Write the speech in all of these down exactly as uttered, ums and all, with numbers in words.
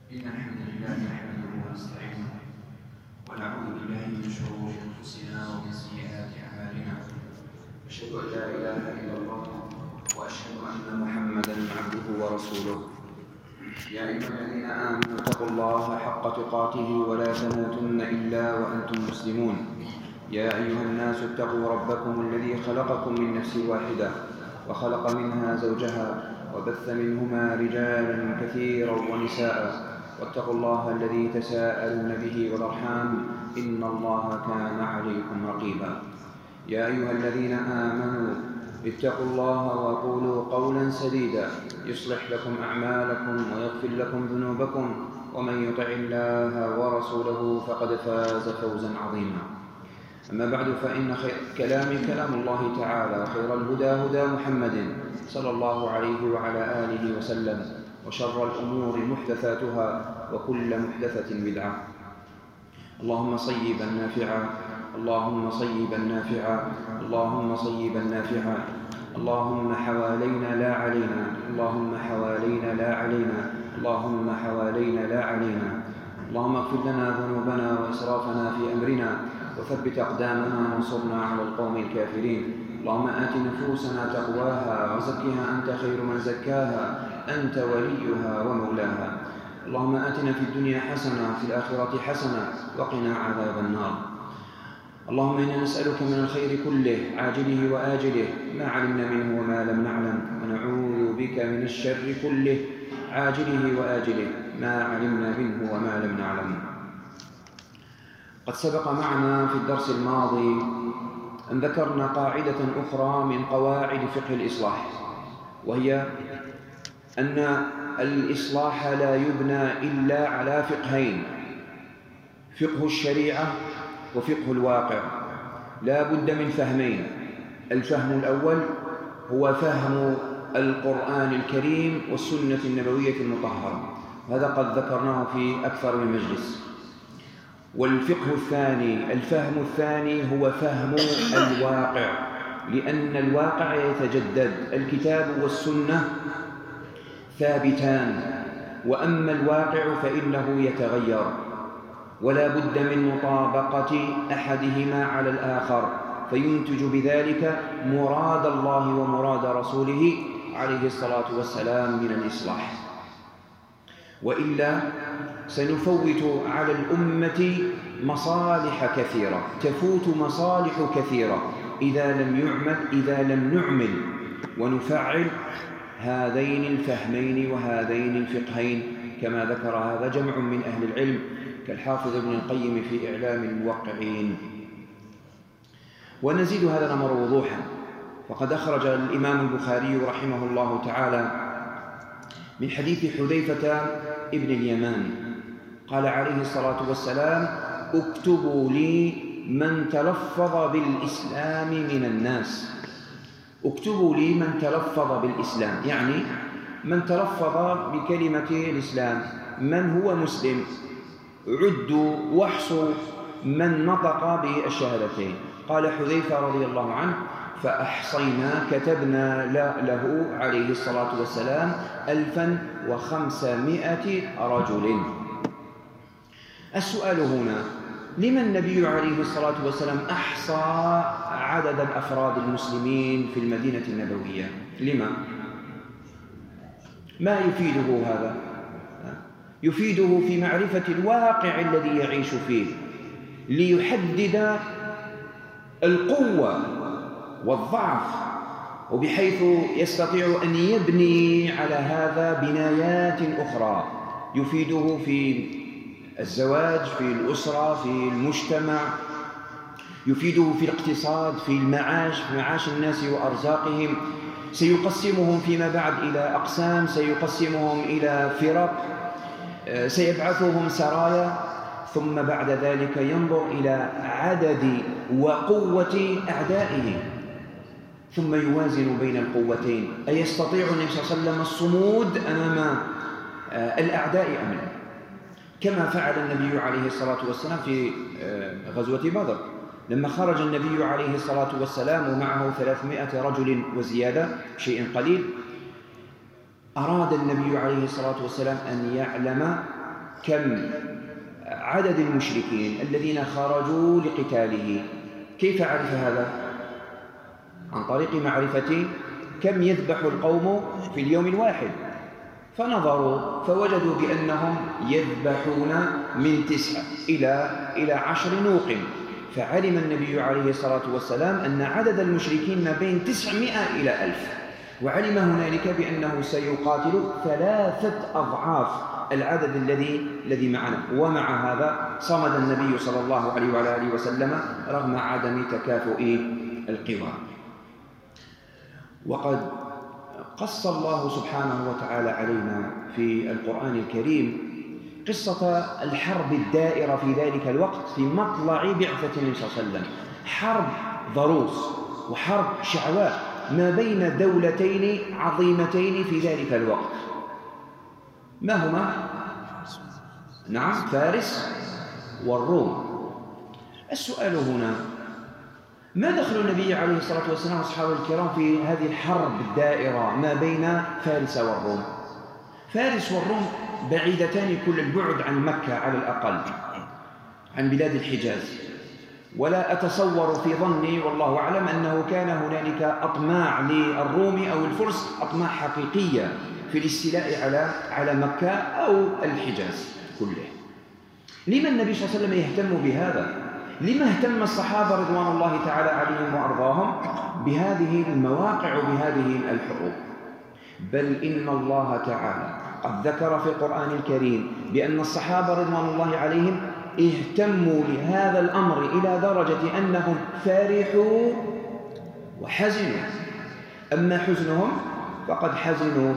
إن الحمد لله نحمده ونستعينه ونعوذ بالله من شرور أنفسنا ومن سيئات أعمالنا. أشهد أن لا إله إلا الله وأشهد أن محمدا عبده ورسوله. يا أيها الذين آمنوا اتقوا الله حق تقاته ولا تموتن إلا وأنتم مسلمون. يا أيها الناس اتقوا ربكم الذي خلقكم من نفس واحدة وخلق منها زوجها وبث منهما رجالا كثيرا ونساء، واتقوا الله الذي تساءلون به والأرحام إن الله كان عليكم رقيبا. يا أيها الذين آمنوا اتقوا الله وقولوا قولا سديدا يصلح لكم أعمالكم ويغفر لكم ذنوبكم، ومن يطع الله ورسوله فقد فاز فوزا عظيما. أما بعد، فإن خير كلام كلام الله تعالى، وخير الهدى هدى محمد صلى الله عليه وعلى آله وسلم، وشر الأمور محدثاتها وكل محدثة بدعة. اللهم صيبا نافعا، اللهم صيبا نافعا، اللهم صيبا نافعا. اللهم حوالينا لا علينا، اللهم حوالينا لا علينا، اللهم حوالينا لا علينا. اللهم اغفر لنا ذنوبنا وإسرافنا في أمرنا، وثبت أقدامنا وانصرنا على القوم الكافرين. اللهم آت نفوسنا تقواها وزكها أنت خير من زكاها، أنت وليها ومولاها. اللهم آتنا في الدنيا حسنة وفي الآخرة حسنة وقنا عذاب النار. اللهم إنا نسألك من الخير كله عاجله وآجله ما علمنا منه وما لم نعلم، ونعوذ بك من الشر كله عاجله وآجله ما علمنا منه وما لم نعلم. قد سبق معنا في الدرس الماضي أن ذكرنا قاعدة أخرى من قواعد فقه الإصلاح، وهي أن الإصلاح لا يبنى إلا على فقهين: فقه الشريعة وفقه الواقع. لا بد من فهمين. الفهم الأول هو فهم القرآن الكريم والسنة النبوية المطهرة، وهذا قد ذكرناه في أكثر من مجلس. والفقه الثاني، الفهم الثاني هو فهم الواقع، لأن الواقع يتجدد. الكتاب والسنة ثابتان، وأما الواقع فإنه يتغير، ولا بد من مطابقة أحدهما على الآخر، فينتج بذلك مراد الله ومراد رسوله عليه الصلاة والسلام من الإصلاح. وإلا سنفوت على الأمة مصالح كثيرة، تفوت مصالح كثيرة إذا لم يعمل إذا لم نعمل ونفعل هذين الفهمين وهذين الفقهين، كما ذكر هذا جمع من أهل العلم كالحافظ ابن القيم في إعلام الموقعين. ونزيد هذا الأمر وضوحا، فقد أخرج الإمام البخاري رحمه الله تعالى من حديث حذيفة ابن اليمان قال عليه الصلاة والسلام: اكتبوا لي من تلفظ بالإسلام من الناس. اكتبوا لي من تلفظ بالإسلام، يعني من تلفظ بكلمة الإسلام، من هو مسلم. عدوا واحصوا من نطق بالشهادتين. قال حذيفة رضي الله عنه: فأحصينا، كتبنا له عليه الصلاة والسلام ألفا وخمسمائة رجل. السؤال هنا: لما النبي عليه الصلاة والسلام أحصى عدد الأفراد المسلمين في المدينة النبوية؟ لما؟ ما يفيده هذا؟ يفيده في معرفة الواقع الذي يعيش فيه، ليحدد القوة والضعف، وبحيث يستطيع أن يبني على هذا بنايات أخرى. يفيده في الزواج، في الأسرة، في المجتمع، يفيده في الاقتصاد، في المعاش، في معاش الناس وأرزاقهم. سيقسمهم فيما بعد إلى أقسام، سيقسمهم إلى فرق، سيبعثهم سرايا، ثم بعد ذلك ينظر إلى عدد وقوة أعدائه، ثم يوازن بين القوتين. أيستطيع النبي صلى الله عليه وسلم الصمود أمام الأعداء أم لا؟ كما فعل النبي عليه الصلاة والسلام في غزوة بدر، لما خرج النبي عليه الصلاة والسلام ومعه ثلاثمائة رجل وزيادة شيء قليل، أراد النبي عليه الصلاة والسلام أن يعلم كم عدد المشركين الذين خرجوا لقتاله. كيف عرف هذا؟ عن طريق معرفة كم يذبح القوم في اليوم الواحد، فنظروا فوجدوا بأنهم يذبحون من تسعة إلى إلى عشر نوق، فعلم النبي عليه الصلاة والسلام أن عدد المشركين ما بين تسعمائة إلى ألف، وعلم هنالك بأنه سيقاتل ثلاثة أضعاف العدد الذي الذي معنا. ومع هذا صمد النبي صلى الله عليه وعلى آله وسلم رغم عدم تكافؤ القوى. وقد قص الله سبحانه وتعالى علينا في القرآن الكريم قصة الحرب الدائرة في ذلك الوقت في مطلع بعثة النبي صلى الله عليه وسلم، حرب ضروس وحرب شعواء ما بين دولتين عظيمتين في ذلك الوقت. ما هما؟ نعم، فارس والروم. السؤال هنا: ما دخل النبي عليه الصلاة والسلام وأصحابه الكرام في هذه الحرب الدائرة ما بين فارس والروم؟ فارس والروم بعيدتان كل البعد عن مكة على الأقل، عن بلاد الحجاز، ولا أتصور في ظني والله أعلم أنه كان هنالك أطماع للروم أو الفرس، أطماع حقيقية في الاستيلاء على على مكة أو الحجاز كله. لما النبي صلى الله عليه وسلم يهتم بهذا؟ لما اهتم الصحابة رضوان الله تعالى عليهم وأرضاهم بهذه المواقع وبهذه الحروب؟ بل إن الله تعالى قد ذكر في القرآن الكريم بأن الصحابة رضوان الله عليهم اهتموا لهذا الأمر إلى درجة أنهم فرحوا وحزنوا. أما حزنهم فقد حزنوا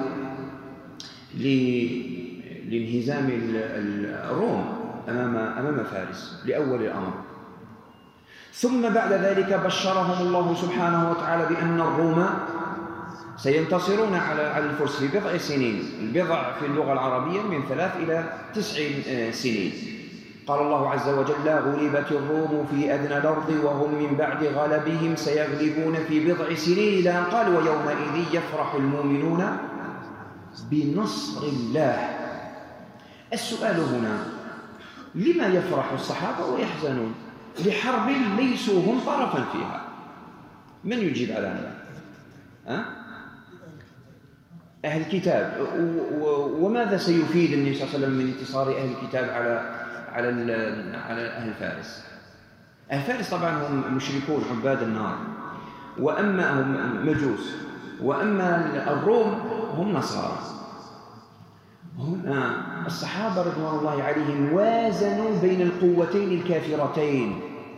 لانهزام الروم أمام أمام فارس لأول الأمر، ثم بعد ذلك بشرهم الله سبحانه وتعالى بأن الروم سينتصرون على على الفرس في بضع سنين. البضع في اللغة العربية من ثلاث إلى تسع سنين. قال الله عز وجل: غلبت الروم في أدنى الأرض وهم من بعد غلبهم سيغلبون في بضع سنين، إلى أن قال: ويومئذ يفرح المؤمنون بنصر الله. السؤال هنا: لما يفرح الصحابة ويحزنون لحرب ليسوا هم طرفا فيها؟ من يجيب على هذا؟ أه؟ أهل الكتاب. وماذا سيفيد النبي صلى الله عليه وسلم من انتصار أهل الكتاب على على على أهل فارس؟ أهل فارس طبعا هم مشركون عباد النار، وأما هم مجوس، وأما الروم هم نصارى. هنا الصحابة رضوان الله عليهم وازنوا بين القوتين الكافرتين،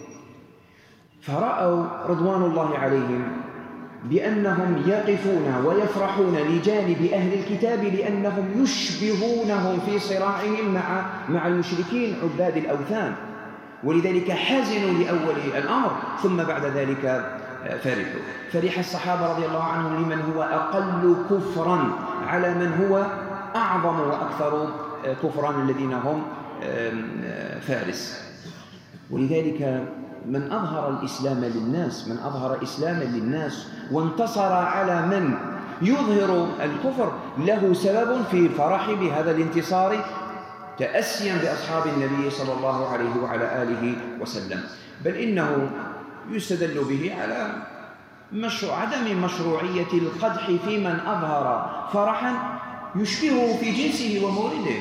فرأوا رضوان الله عليهم بأنهم يقفون ويفرحون لجانب أهل الكتاب لأنهم يشبهونهم في صراعهم مع مع المشركين عباد الأوثان، ولذلك حزنوا لأول الأمر، ثم بعد ذلك فرحوا. فرح الصحابة رضي الله عنهم لمن هو أقل كفرا على من هو أعظم وأكثر كفرا الذين هم فارس. ولذلك من أظهر الإسلام للناس، من أظهر إسلاما للناس وانتصر على من يظهر الكفر، له سبب في الفرح بهذا الانتصار تأسيا بأصحاب النبي صلى الله عليه وعلى آله وسلم. بل إنه يستدل به على مشروع عدم مشروعية القدح في من أظهر فرحا يشبهه في جنسه ومورده،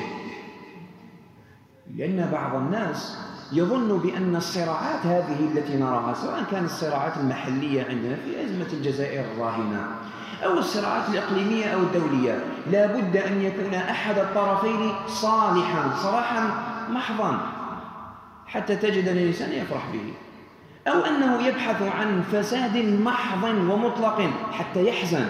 لأن بعض الناس يظن بأن الصراعات هذه التي نراها، سواء كانت الصراعات المحلية عندنا في أزمة الجزائر الراهنة أو الصراعات الإقليمية أو الدولية، لا بد أن يكون أحد الطرفين صالحا صلاحا محضا حتى تجد الإنسان يفرح به، أو أنه يبحث عن فساد محض ومطلق حتى يحزن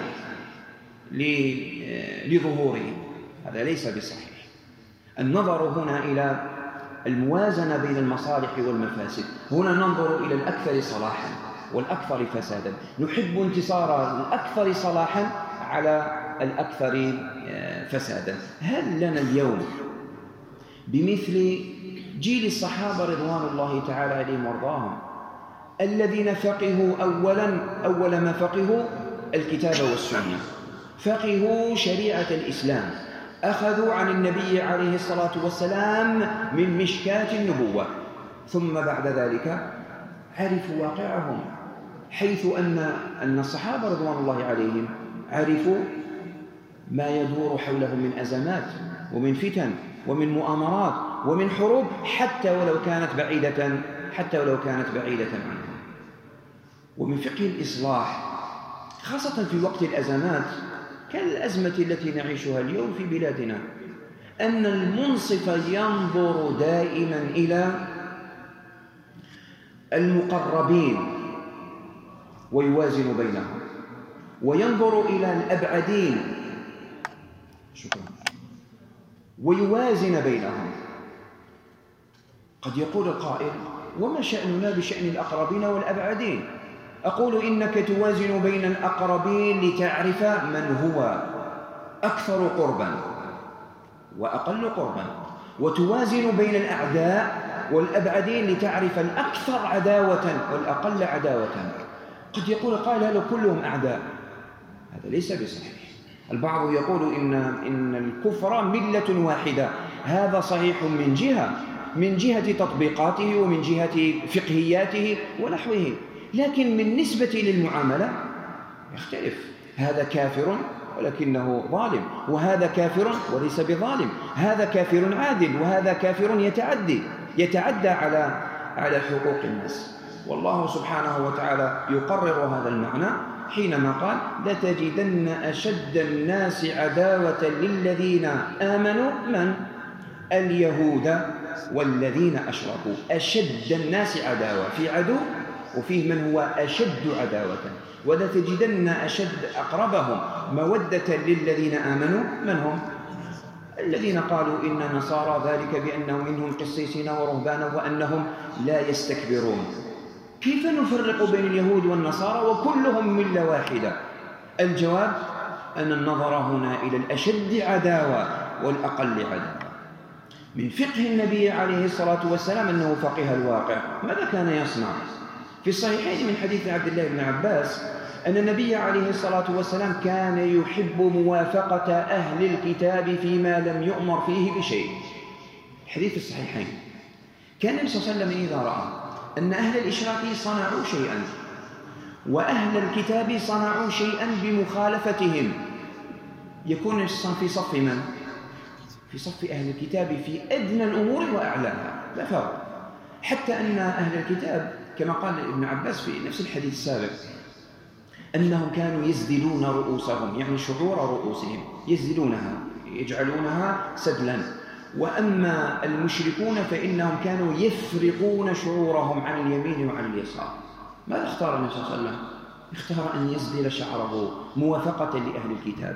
لظهوره. هذا ليس بصحيح. النظر هنا إلى الموازنة بين المصالح والمفاسد. هنا ننظر إلى الأكثر صلاحا والأكثر فسادا، نحب انتصار الأكثر صلاحا على الأكثر فسادا. هل لنا اليوم بمثل جيل الصحابة رضوان الله تعالى عليهم وارضاهم الذين فقهوا أولا أول ما فقهوا الكتاب والسنة، فقهوا شريعة الإسلام، أخذوا عن النبي عليه الصلاة والسلام من مشكاة النبوة، ثم بعد ذلك عرفوا واقعهم، حيث أن أن الصحابة رضوان الله عليهم عرفوا ما يدور حولهم من أزمات ومن فتن ومن مؤامرات ومن حروب، حتى ولو كانت بعيدة حتى ولو كانت بعيدة عنهم. ومن فقه الإصلاح خاصة في وقت الأزمات كالأزمة التي نعيشها اليوم في بلادنا، أن المنصف ينظر دائما إلى المقربين ويوازن بينهم، وينظر إلى الأبعدين شكرا ويوازن بينهم. قد يقول القائل: وما شأننا بشأن الأقربين والأبعدين؟ أقول: إنك توازن بين الأقربين لتعرف من هو أكثر قربا وأقل قربا، وتوازن بين الأعداء والأبعدين لتعرف الأكثر عداوة والأقل عداوة. قد يقول قائل: هل كلهم أعداء؟ هذا ليس بصحيح. البعض يقول إن إن الكفر ملة واحدة، هذا صحيح من جهة من جهة تطبيقاته ومن جهة فقهياته ونحوه، لكن من نسبة للمعاملة يختلف. هذا كافر ولكنه ظالم، وهذا كافر وليس بظالم، هذا كافر عادل وهذا كافر يتعدي يتعدى على على حقوق الناس. والله سبحانه وتعالى يقرر هذا المعنى حينما قال: لتجدن أشد الناس عداوة للذين آمنوا من؟ اليهود والذين أشركوا. أشد الناس عداوة، في عدو وفيه من هو أشد عداوة. ولتجدن أشد أقربهم مودة للذين آمنوا من هم؟ الذين قالوا إن نصارى، ذلك بأنه منهم قسيسين ورهبانا وأنهم لا يستكبرون. كيف نفرق بين اليهود والنصارى وكلهم ملة واحدة؟ الجواب أن النظر هنا إلى الأشد عداوة والأقل عداوة. من فقه النبي عليه الصلاة والسلام أنه فقه الواقع. ماذا كان يصنع؟ في الصحيحين من حديث عبد الله بن عباس أن النبي عليه الصلاة والسلام كان يحب موافقة أهل الكتاب فيما لم يؤمر فيه بشيء. حديث الصحيحين. كان النبي صلى الله عليه وسلم إذا رأى أن أهل الإشراك صنعوا شيئا وأهل الكتاب صنعوا شيئا بمخالفتهم، يكون في صف من؟ في صف أهل الكتاب في أدنى الأمور وأعلاها، لا فرق. حتى أن أهل الكتاب كما قال ابن عباس في نفس الحديث السابق أنهم كانوا يزدلون رؤوسهم، يعني شعور رؤوسهم يزدلونها يجعلونها سدلا. وأما المشركون فإنهم كانوا يفرقون شعورهم عن اليمين وعن اليسار. ماذا اختار النبي صلى الله عليه وسلم؟ اختار أن يزدل شعره موافقة لأهل الكتاب.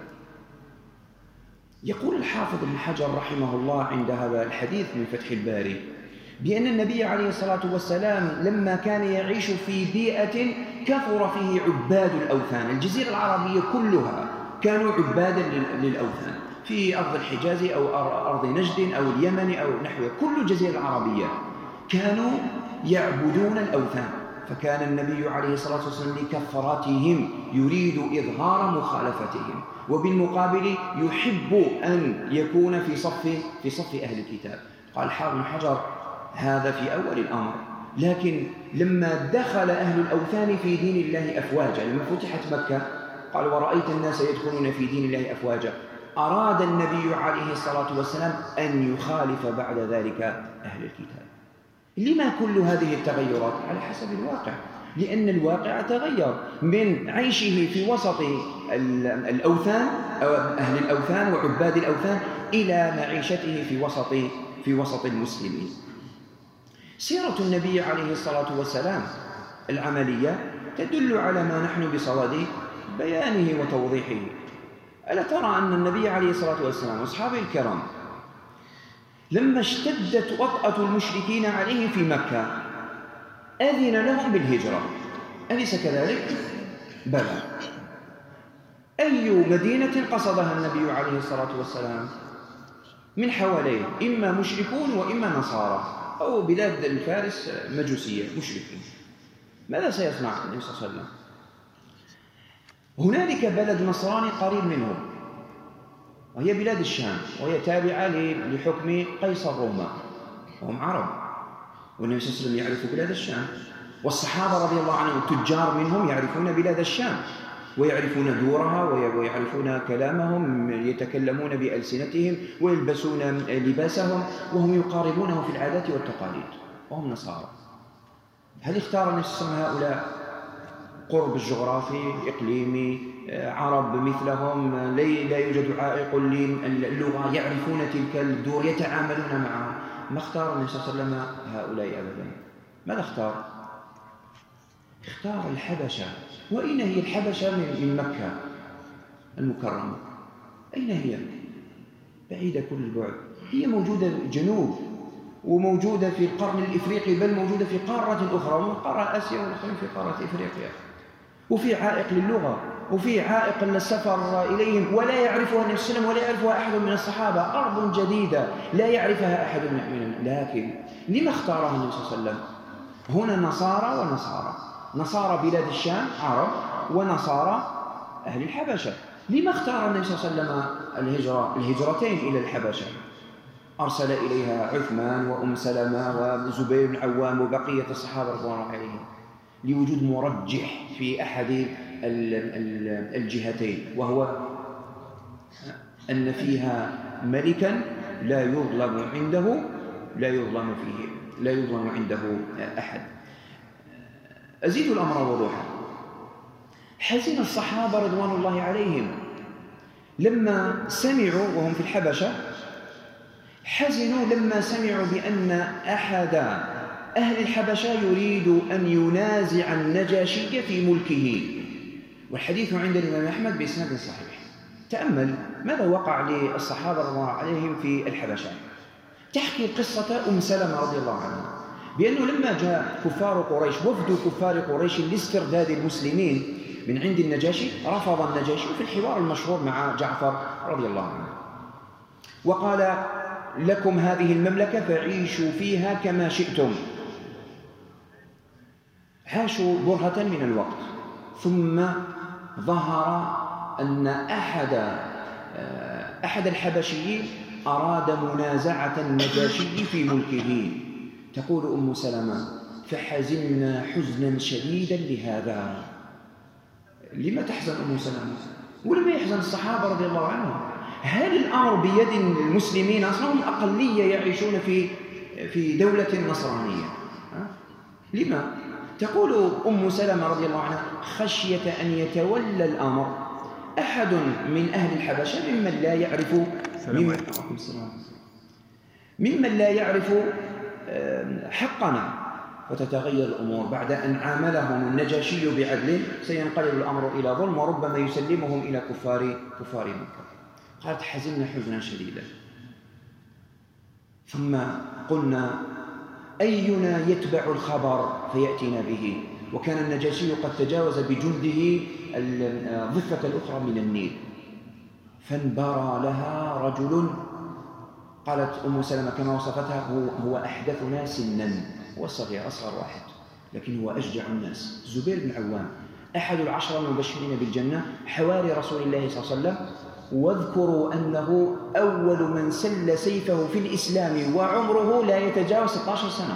يقول الحافظ ابن حجر رحمه الله عند هذا الحديث من فتح الباري بأن النبي عليه الصلاة والسلام لما كان يعيش في بيئة كثر فيه عباد الأوثان، الجزيرة العربية كلها كانوا عبادا للأوثان، في أرض الحجاز أو أرض نجد أو اليمن أو نحوه، كل الجزيرة العربية كانوا يعبدون الأوثان. فكان النبي عليه الصلاة والسلام لكثرتهم يريد إظهار مخالفتهم، وبالمقابل يحب أن يكون في صف في صف أهل الكتاب. قال حافظ بن حجر هذا في أول الأمر، لكن لما دخل أهل الأوثان في دين الله أفواجا، لما فتحت مكة قال: ورأيت الناس يدخلون في دين الله أفواجا، أراد النبي عليه الصلاة والسلام أن يخالف بعد ذلك أهل الكتاب. لما كل هذه التغيرات؟ على حسب الواقع، لأن الواقع تغير من عيشه في وسط الأوثان أو أهل الأوثان وعباد الأوثان إلى معيشته في وسط في وسط المسلمين. سيرة النبي عليه الصلاة والسلام العملية تدل على ما نحن بصدد بيانه وتوضيحه. ألا ترى أن النبي عليه الصلاة والسلام وأصحابه الكرام لما اشتدت وطأة المشركين عليه في مكة أذن لهم بالهجرة، أليس كذلك؟ بلى. أي مدينة قصدها النبي عليه الصلاة والسلام؟ من حواليه إما مشركون وإما نصارى، أو بلاد الفارس مجوسية مشركين. ماذا سيصنع النبي صلى الله عليه وسلم؟ هنالك بلد نصراني قريب منهم، وهي بلاد الشام، وهي تابعة لحكم قيصر روما، وهم عرب، والنبي صلى الله عليه وسلم يعرف بلاد الشام، والصحابة رضي الله عنهم التجار منهم يعرفون بلاد الشام ويعرفون دورها ويعرفون كلامهم، يتكلمون بألسنتهم ويلبسون لباسهم، وهم يقاربونه في العادات والتقاليد، وهم نصارى. هل اختار النبي صلى الله عليه وسلم هؤلاء قرب الجغرافي إقليمي، عرب مثلهم، لا يوجد عائق للغة، يعرفون تلك الدور، يتعاملون معها؟ ما اختار النبي صلى الله عليه وسلم هؤلاء أبدا. ماذا اختار؟ اختار الحبشة. وأين هي الحبشة من مكة المكرمة؟ أين هي؟ بعيدة كل البعد. هي موجودة جنوب، وموجودة في القرن الإفريقي، بل موجودة في قارة أخرى، من قارة آسيا والآخرين في قارة إفريقيا. وفي عائق للغة، وفي عائق للسفر إليهم، ولا يعرفها النبي صلى الله عليه وسلم ولا يعرفها أحد من الصحابة. أرض جديدة لا يعرفها أحد من، لكن لما اختارها النبي صلى الله عليه وسلم؟ هنا نصارى ونصارى، نصارى بلاد الشام عرب، ونصارى أهل الحبشة. لما اختار النبي صلى الله عليه وسلم الهجرة الهجرتين إلى الحبشة؟ أرسل إليها عثمان وأم سلمة وزبير بن عوام وبقية الصحابة رضوان الله عليهم لوجود مرجح في أحد الجهتين، وهو أن فيها ملكا لا يظلم عنده لا يظلم فيه لا يظلم عنده أحد. أزيد الأمر وضوحا. حزن الصحابة رضوان الله عليهم لما سمعوا، وهم في الحبشة، حزنوا لما سمعوا بأن أحد أهل الحبشة يريد أن ينازع النجاشي في ملكه، والحديث عند الإمام أحمد بإسناد صحيح. تأمل ماذا وقع للصحابة رضي الله عليهم في الحبشة. تحكي قصة أم سلمة رضي الله عنها بأنه لما جاء كفار قريش، وفد كفار قريش لاسترداد المسلمين من عند النجاشي، رفض النجاشي في الحوار المشهور مع جعفر رضي الله عنه، وقال: لكم هذه المملكة فعيشوا فيها كما شئتم. عاشوا برهة من الوقت، ثم ظهر أن أحد أحد الحبشيين أراد منازعة النجاشي في ملكه. تقول أم سلمة: فحزنا حزنا شديدا لهذا. لما تحزن أم سلمة؟ ولما يحزن الصحابة رضي الله عنهم؟ هل الأمر بيد المسلمين؟ أصلا هم أقلية يعيشون في في دولة نصرانية. لما؟ تقول أم سلمة رضي الله عنها: خشية أن يتولى الأمر أحد من أهل الحبشة ممن لا يعرف ممن, ممن لا يعرف حقنا، فتتغير الأمور. بعد أن عاملهم النجاشي بعدل سينقلب الأمر إلى ظلم، وربما يسلمهم إلى كفار كفار مكة. قالت: حزننا حزنا شديدا. ثم قلنا: أينا يتبع الخبر فيأتينا به؟ وكان النجاشي قد تجاوز بجنده الضفة الأخرى من النيل، فانبرى لها رجل. قالت أم سلمة كما وصفتها: هو, هو أحدثنا سنا، هو الصغير أصغر واحد، لكن هو أشجع الناس. زبير بن عوام أحد العشرة المبشرين بالجنة، حواري رسول الله صلى الله عليه وسلم. واذكروا أنه أول من سل سيفه في الإسلام وعمره لا يتجاوز ستة عشر سنة.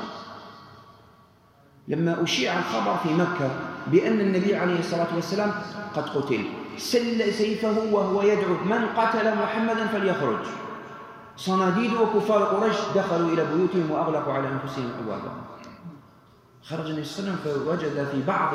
لما أشيع الخبر في مكة بأن النبي عليه الصلاة والسلام قد قتل، سل سيفه وهو يدعو: من قتل محمدا فليخرج. صناديد وكفار قريش دخلوا إلى بيوتهم وأغلقوا على أنفسهم أبوابهم. خرج النبي صلى الله عليه وسلم فوجد في بعض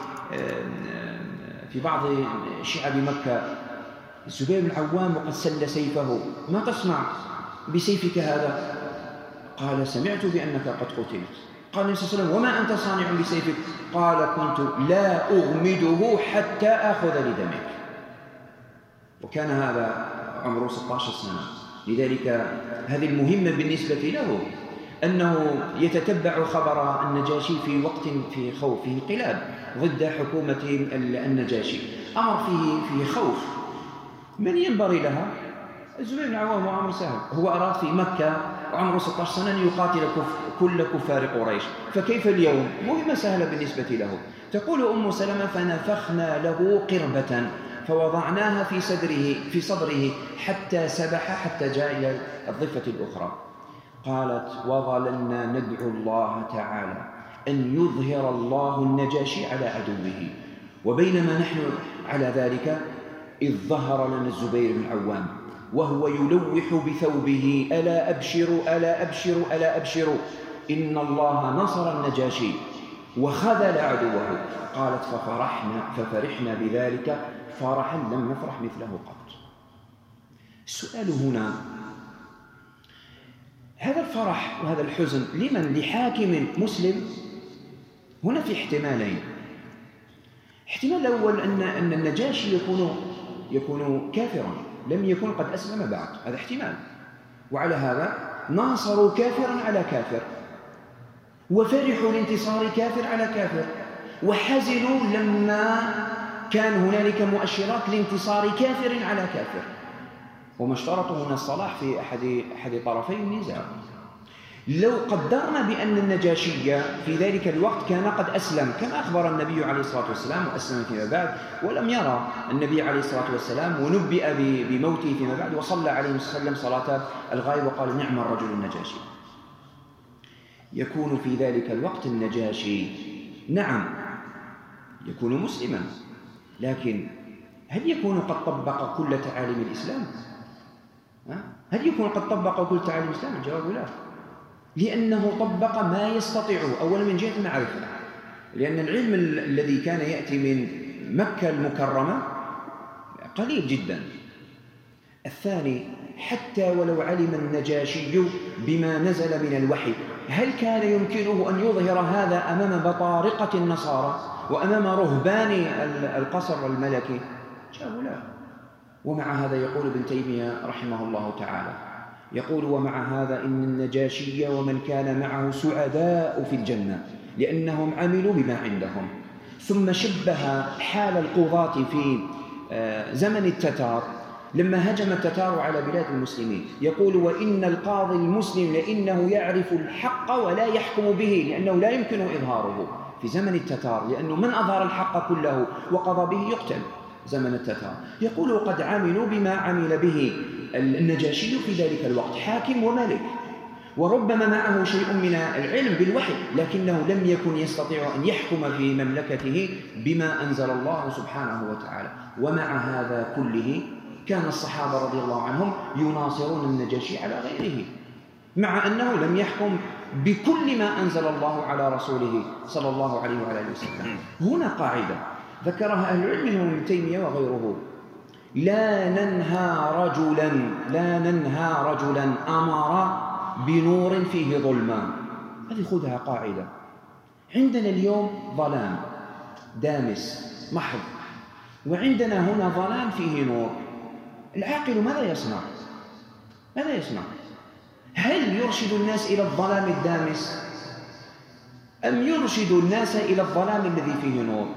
في بعض شعب مكة الزبير بن عوام وقد سل سيفه. ما تصنع بسيفك هذا؟ قال: سمعت بأنك قد قتلت. قال النبي صلى الله عليه وسلم: وما أنت صانع بسيفك؟ قال: كنت لا أغمده حتى آخذ لدمك. وكان هذا عمره ستة عشر سنة. لذلك هذه المهمة بالنسبة له، أنه يتتبع خبر النجاشي في وقت في خوف، فيه انقلاب ضد حكومة النجاشي، أمر فيه فيه خوف. من ينبغي لها؟ الزبير بن عوام وعمر سهل. هو أراد في مكة وعمره ستة عشر سنة أن يقاتل كل كفار قريش، فكيف اليوم؟ مهمة سهلة بالنسبة له. تقول أم سلمة: فنفخنا له قربة فوضعناها في صدره في صدره حتى سبح حتى جاء إلى الضفة الأخرى. قالت: وظللنا ندعو الله تعالى أن يظهر الله النجاشي على عدوه. وبينما نحن على ذلك إذ ظهر لنا الزبير بن العوام وهو يلوح بثوبه: ألا أبشروا ألا أبشروا ألا أبشروا إن الله نصر النجاشي وخذل عدوه. قالت: ففرحنا ففرحنا بذلك فرحا لم نفرح مثله قط. السؤال هنا: هذا الفرح وهذا الحزن لمن؟ لحاكم مسلم؟ هنا في احتمالين. احتمال الأول أن أن النجاشي يكون يكون كافرا، لم يكن قد أسلم بعد، هذا احتمال. وعلى هذا ناصروا كافرا على كافر، وفرحوا لانتصار كافر على كافر، وحزنوا لما كان هنالك مؤشرات لانتصار كافر على كافر. وما اشترطوا هنا الصلاح في أحد أحد طرفي النزاع. لو قدرنا بأن النجاشي في ذلك الوقت كان قد أسلم كما أخبر النبي عليه الصلاة والسلام وأسلم فيما بعد، ولم يرى النبي عليه الصلاة والسلام ونبئ بموته فيما بعد، وصلى عليه وسلم صلاة الغائب وقال: نعم الرجل النجاشي. يكون في ذلك الوقت النجاشي نعم يكون مسلما، لكن هل يكون قد طبق كل تعاليم الإسلام؟ هل يكون قد طبق كل تعاليم الإسلام؟ الجواب لا، لأنه طبق ما يستطيع. أولا من جهة المعرفة، لأن العلم الذي كان يأتي من مكة المكرمة قليل جدا. الثاني: حتى ولو علم النجاشي بما نزل من الوحي، هل كان يمكنه أن يظهر هذا أمام بطارقة النصارى وأمام رهبان القصر الملكي؟ جاءوا لا. ومع هذا يقول ابن تيمية رحمه الله تعالى، يقول: ومع هذا إن النجاشي ومن كان معه سعداء في الجنة لأنهم عملوا بما عندهم. ثم شبه حال القضاة في زمن التتار لما هجم التتار على بلاد المسلمين، يقول: وإن القاضي المسلم لأنه يعرف الحق ولا يحكم به لأنه لا يمكن إظهاره في زمن التتار، لأنه من أظهر الحق كله وقضى به يقتل زمن التتار. يقول: قد عملوا بما عمل به النجاشي في ذلك الوقت، حاكم وملك، وربما معه شيء من العلم بالوحي، لكنه لم يكن يستطيع أن يحكم في مملكته بما أنزل الله سبحانه وتعالى. ومع هذا كله كان الصحابة رضي الله عنهم يناصرون النجاشي على غيره، مع أنه لم يحكم بكل ما أنزل الله على رسوله صلى الله عليه وعلى آله وسلم. هنا قاعدة ذكرها أهل العلم منهم ابن تيمية وغيره: لا ننهى رجلا لا ننهى رجلا أمر بنور فيه ظلما. هذه خذها قاعدة. عندنا اليوم ظلام دامس محض، وعندنا هنا ظلام فيه نور. العاقل ماذا يصنع؟ ماذا يصنع؟ هل يرشد الناس إلى الظلام الدامس أم يرشد الناس إلى الظلام الذي فيه نور؟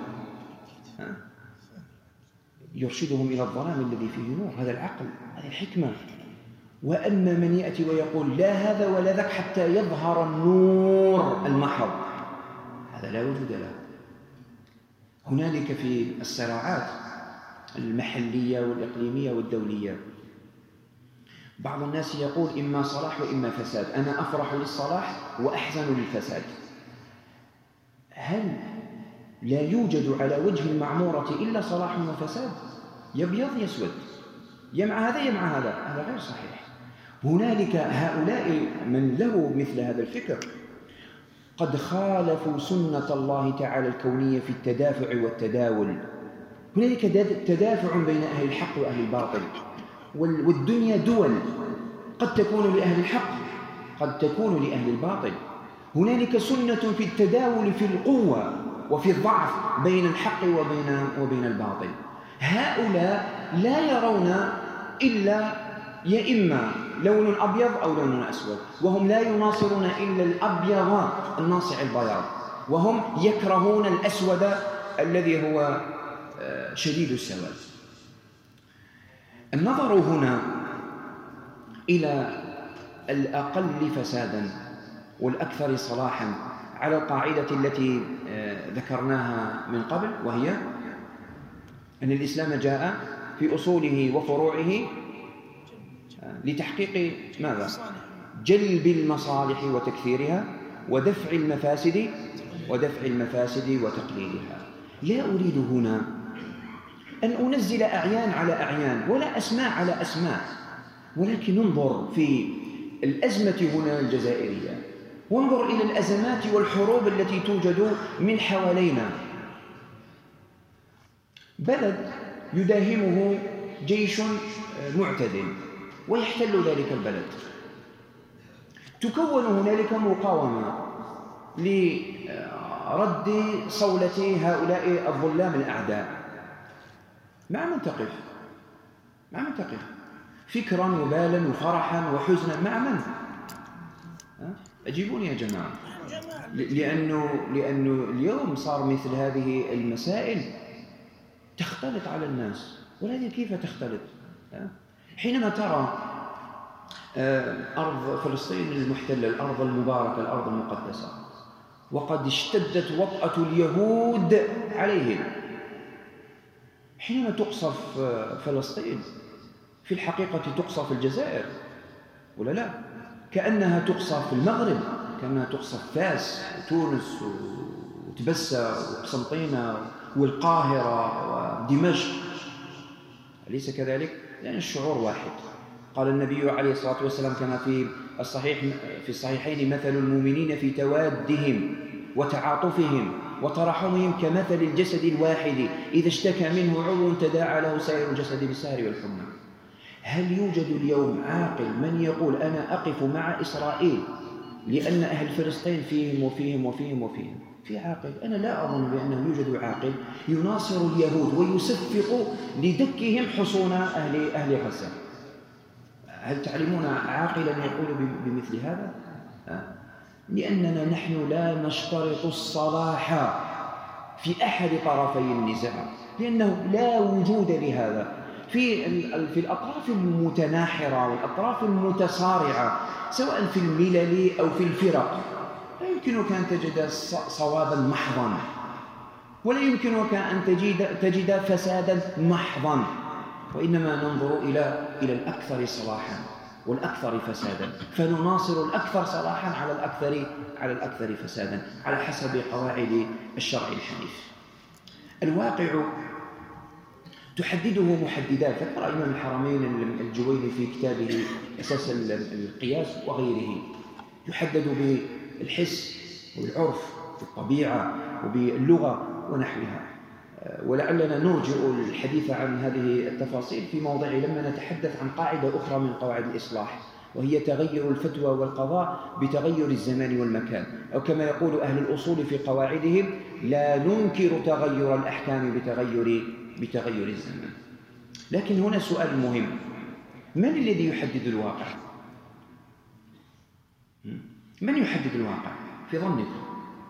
يرشدهم إلى الظلام الذي فيه نور. هذا العقل، هذه الحكمة. وأما من يأتي ويقول لا هذا ولا ذاك حتى يظهر النور المحض، هذا لا وجود له. هنالك في الصراعات المحلية والإقليمية والدولية بعض الناس يقول إما صلاح وإما فساد، أنا أفرح للصلاح وأحزن للفساد. هل لا يوجد على وجه المعمورة إلا صلاح وفساد؟ يبيض يسود، يمع هذا يمع هذا، هذا غير صحيح. هنالك هؤلاء من له مثل هذا الفكر قد خالفوا سنة الله تعالى الكونية في التدافع والتداول. هنالك تدافع بين أهل الحق وأهل الباطل، والدنيا دول، قد تكون لأهل الحق قد تكون لأهل الباطل. هنالك سنة في التداول في القوة وفي الضعف بين الحق وبين وبين الباطل. هؤلاء لا يرون إلا يا إما لون أبيض أو لون أسود، وهم لا يناصرون إلا الأبيض الناصع البياض، وهم يكرهون الأسود الذي هو شديد السواد. النظر هنا إلى الأقل فسادا والأكثر صلاحا على القاعدة التي ذكرناها من قبل، وهي أن الإسلام جاء في أصوله وفروعه لتحقيق ماذا؟ جلب المصالح وتكثيرها ودفع المفاسد ودفع المفاسد وتقليلها. لا أريد هنا أن أنزل أعيان على أعيان ولا أسماء على أسماء، ولكن ننظر في الأزمة هنا الجزائرية، وانظر إلى الأزمات والحروب التي توجد من حوالينا. بلد يداهمه جيش معتدل ويحتل ذلك البلد، تكون هنالك مقاومة لرد صولة هؤلاء الظلام الأعداء. مع من تقف؟ مع من تقف؟ فكرا وبالا وفرحا وحزنا، مع من؟ أجيبوني يا جماعة، لأنه, لأنه اليوم صار مثل هذه المسائل تختلط على الناس. ولكن كيف تختلط؟ حينما ترى أرض فلسطين المحتلة، الأرض المباركة، الأرض المقدسة، وقد اشتدت وطأة اليهود عليهم، حينما تقصف فلسطين في الحقيقة تقصف الجزائر ولا لا؟ كأنها تقصف المغرب، كأنها تقصف فاس وتونس وتبسة وقسنطينة والقاهرة ودمشق. أليس كذلك؟ لأن الشعور واحد. قال النبي عليه الصلاة والسلام كما في الصحيح في الصحيحين: مثل المؤمنين في توادهم وتعاطفهم وترحمهم كمثل الجسد الواحد إذا اشتكى منه عضو تداعى له سائر الجسد بالسهر والحمى. هل يوجد اليوم عاقل من يقول أنا أقف مع إسرائيل لأن أهل فلسطين فيهم وفيهم وفيهم وفيهم؟ في عاقل؟ أنا لا أظن بأنه يوجد عاقل يناصر اليهود ويصفق لدكهم حصون أهل أهل غزة. هل تعلمون عاقلا يقول بمثل هذا؟ لأننا نحن لا نشترط الصلاح في أحد طرفي النزاع، لأنه لا وجود لهذا في في الأطراف المتناحرة والأطراف المتصارعة، سواء في الملل أو في الفرق. لا يمكنك أن تجد صوابا محضا، ولا يمكنك أن تجد تجد فسادا محضا، وإنما ننظر إلى إلى الأكثر صلاحا والأكثر فسادا، فنناصر الأكثر صلاحا على الأكثر على الأكثر فسادا على حسب قواعد الشرع الحنيف. الواقع تحدده محددات، ذكر إمام الحرمين الجويني في كتابه أساس القياس وغيره، يحدد بالحس وبالعرف والطبيعة وباللغة ونحوها. ولعلنا نرجع الحديث عن هذه التفاصيل في موضع لما نتحدث عن قاعدة أخرى من قواعد الإصلاح، وهي تغير الفتوى والقضاء بتغير الزمان والمكان، أو كما يقول أهل الأصول في قواعدهم: لا ننكر تغير الأحكام بتغير بتغير الزمان. لكن هنا سؤال مهم: من الذي يحدد الواقع؟ من يحدد الواقع في ظنكم؟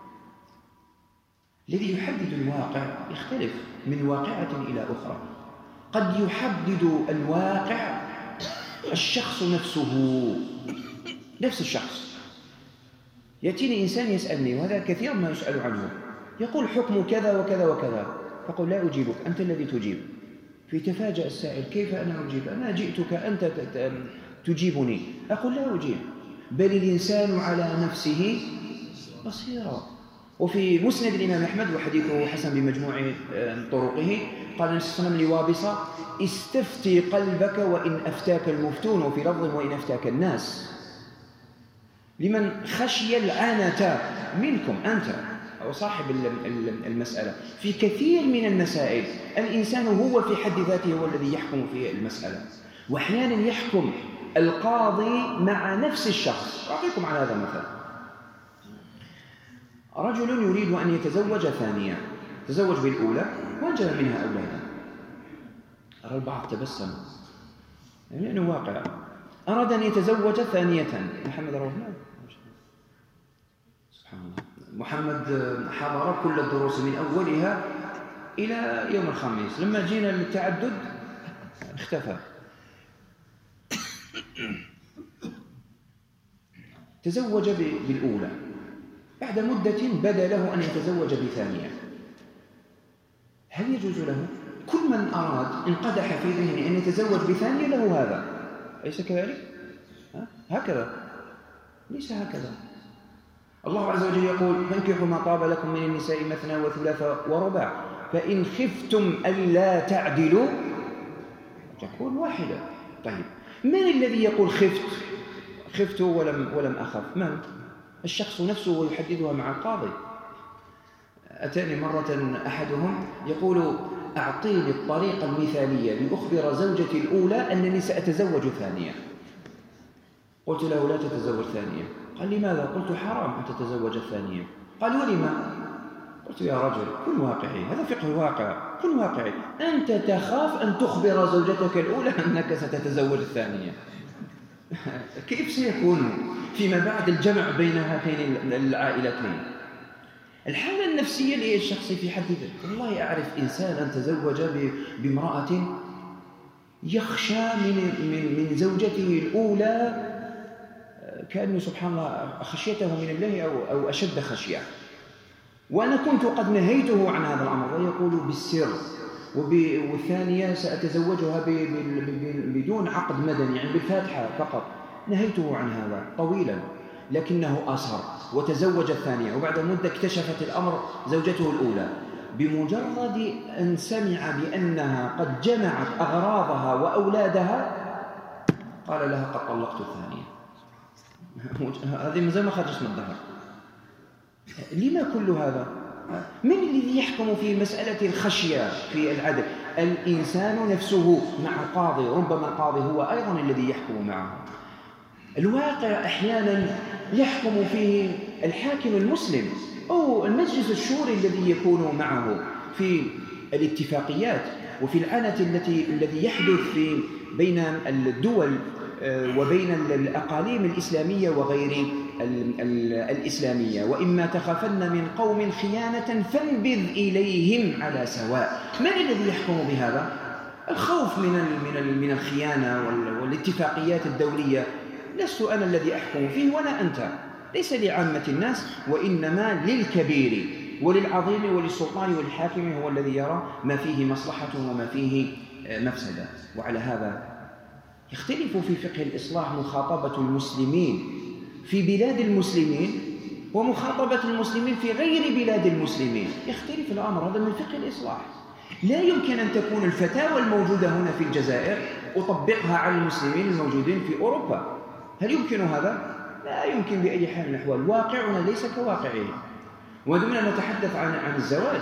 الذي يحدد الواقع يختلف من واقعة إلى أخرى. قد يحدد الواقع الشخص نفسه، نفس الشخص. يأتيني إنسان يسألني، وهذا كثير ما يسأل عنه، يقول حكم كذا وكذا وكذا، فقل لا أجيبك، أنت الذي تجيب. فيتفاجأ السائل: كيف أنا أجيب؟ أنا جئتك أنت تجيبني. أقول لا أجيب، بل الإنسان على نفسه بصيرة. وفي مسند الإمام أحمد وحديثه حسن بمجموع طرقه قال النبي صلى الله عليه وسلم لوابصة: استفتي قلبك وإن أفتاك المفتون، وفي لفظ وإن أفتاك الناس. لمن خشي العنة منكم أنت أو صاحب المسألة. في كثير من المسائل الإنسان هو في حد ذاته هو الذي يحكم في المسألة، وأحيانا يحكم القاضي مع نفس الشخص. أعطيكم على هذا مثال: رجل يريد أن يتزوج ثانية، تزوج بالأولى وأنجب منها أولادا. أرى البعض تبسم لأنه واقع. أراد أن يتزوج ثانية، محمد الرحمن سبحان الله، محمد حضر كل الدروس من أولها إلى يوم الخميس، لما جينا للتعدد اختفى. تزوج بالأولى، بعد مدة بدا له أن يتزوج بثانية. هل يجوز له؟ كل من أراد انقدح في ذهنه أن يتزوج بثانية له هذا، أليس كذلك؟ هكذا ليس هكذا. الله عز وجل يقول: فانكحوا ما طاب لكم من النساء مثنى وثلاث ورباع فإن خفتم ألا تعدلوا تكون واحدة. طيب، من الذي يقول خفت خفت ولم ولم أخف؟ من؟ الشخص نفسه ويحددها مع القاضي. أتاني مرة أحدهم يقول: أعطيني الطريقة المثالية لأخبر زوجتي الأولى أنني سأتزوج ثانية. قلت له: لا تتزوج ثانية. قال: لماذا؟ قلت: حرام أن تتزوج الثانية. قال: ولما؟ قلت: يا رجل كن واقعي، هذا فقه الواقع، كن واقعي. أنت تخاف أن تخبر زوجتك الأولى أنك ستتزوج الثانية. كيف سيكون فيما بعد الجمع بين هاتين العائلتين؟ الحالة النفسية للشخص في حد ذاته. والله أعرف إنسانا تزوج بامرأة يخشى من من من زوجته الأولى كأنه سبحان الله خشيته من الله أو أو أشد خشية. وأنا كنت قد نهيته عن هذا الأمر، ويقول بالسر، والثانية سأتزوجها بدون عقد مدني، يعني بالفاتحة فقط. نهيته عن هذا طويلا، لكنه أصر وتزوج الثانية. وبعد مدة اكتشفت الأمر زوجته الأولى. بمجرد أن سمع بأنها قد جمعت أغراضها وأولادها قال لها: قد طلقت الثانية. هذه من زي ما خرجت من الدهر. لما كل هذا؟ من الذي يحكم في مسألة الخشية في العدل؟ الإنسان نفسه مع قاضي، ربما القاضي هو أيضا الذي يحكم معه. الواقع أحيانا يحكم فيه الحاكم المسلم أو المجلس الشوري الذي يكون معه في الاتفاقيات وفي العنة التي الذي يحدث في بين الدول وبين الأقاليم الإسلامية وغير الإسلامية. وإما تخافن من قوم خيانة فانبذ إليهم على سواء. من الذي يحكم بهذا؟ الخوف من من من الخيانة والاتفاقيات الدولية. لست أنا الذي أحكم فيه ولا أنت، ليس لعامة الناس، وإنما للكبير وللعظيم وللسلطان والحاكم، هو الذي يرى ما فيه مصلحة وما فيه مفسدة. وعلى هذا يختلف في فقه الإصلاح مخاطبة المسلمين في بلاد المسلمين ومخاطبة المسلمين في غير بلاد المسلمين. يختلف الأمر، هذا من فقه الإصلاح. لا يمكن أن تكون الفتاوى الموجودة هنا في الجزائر أطبقها على المسلمين الموجودين في أوروبا. هل يمكن هذا؟ لا يمكن بأي حال من الأحوال. واقعنا ليس كواقعهم. ودمنا نتحدث عن عن الزواج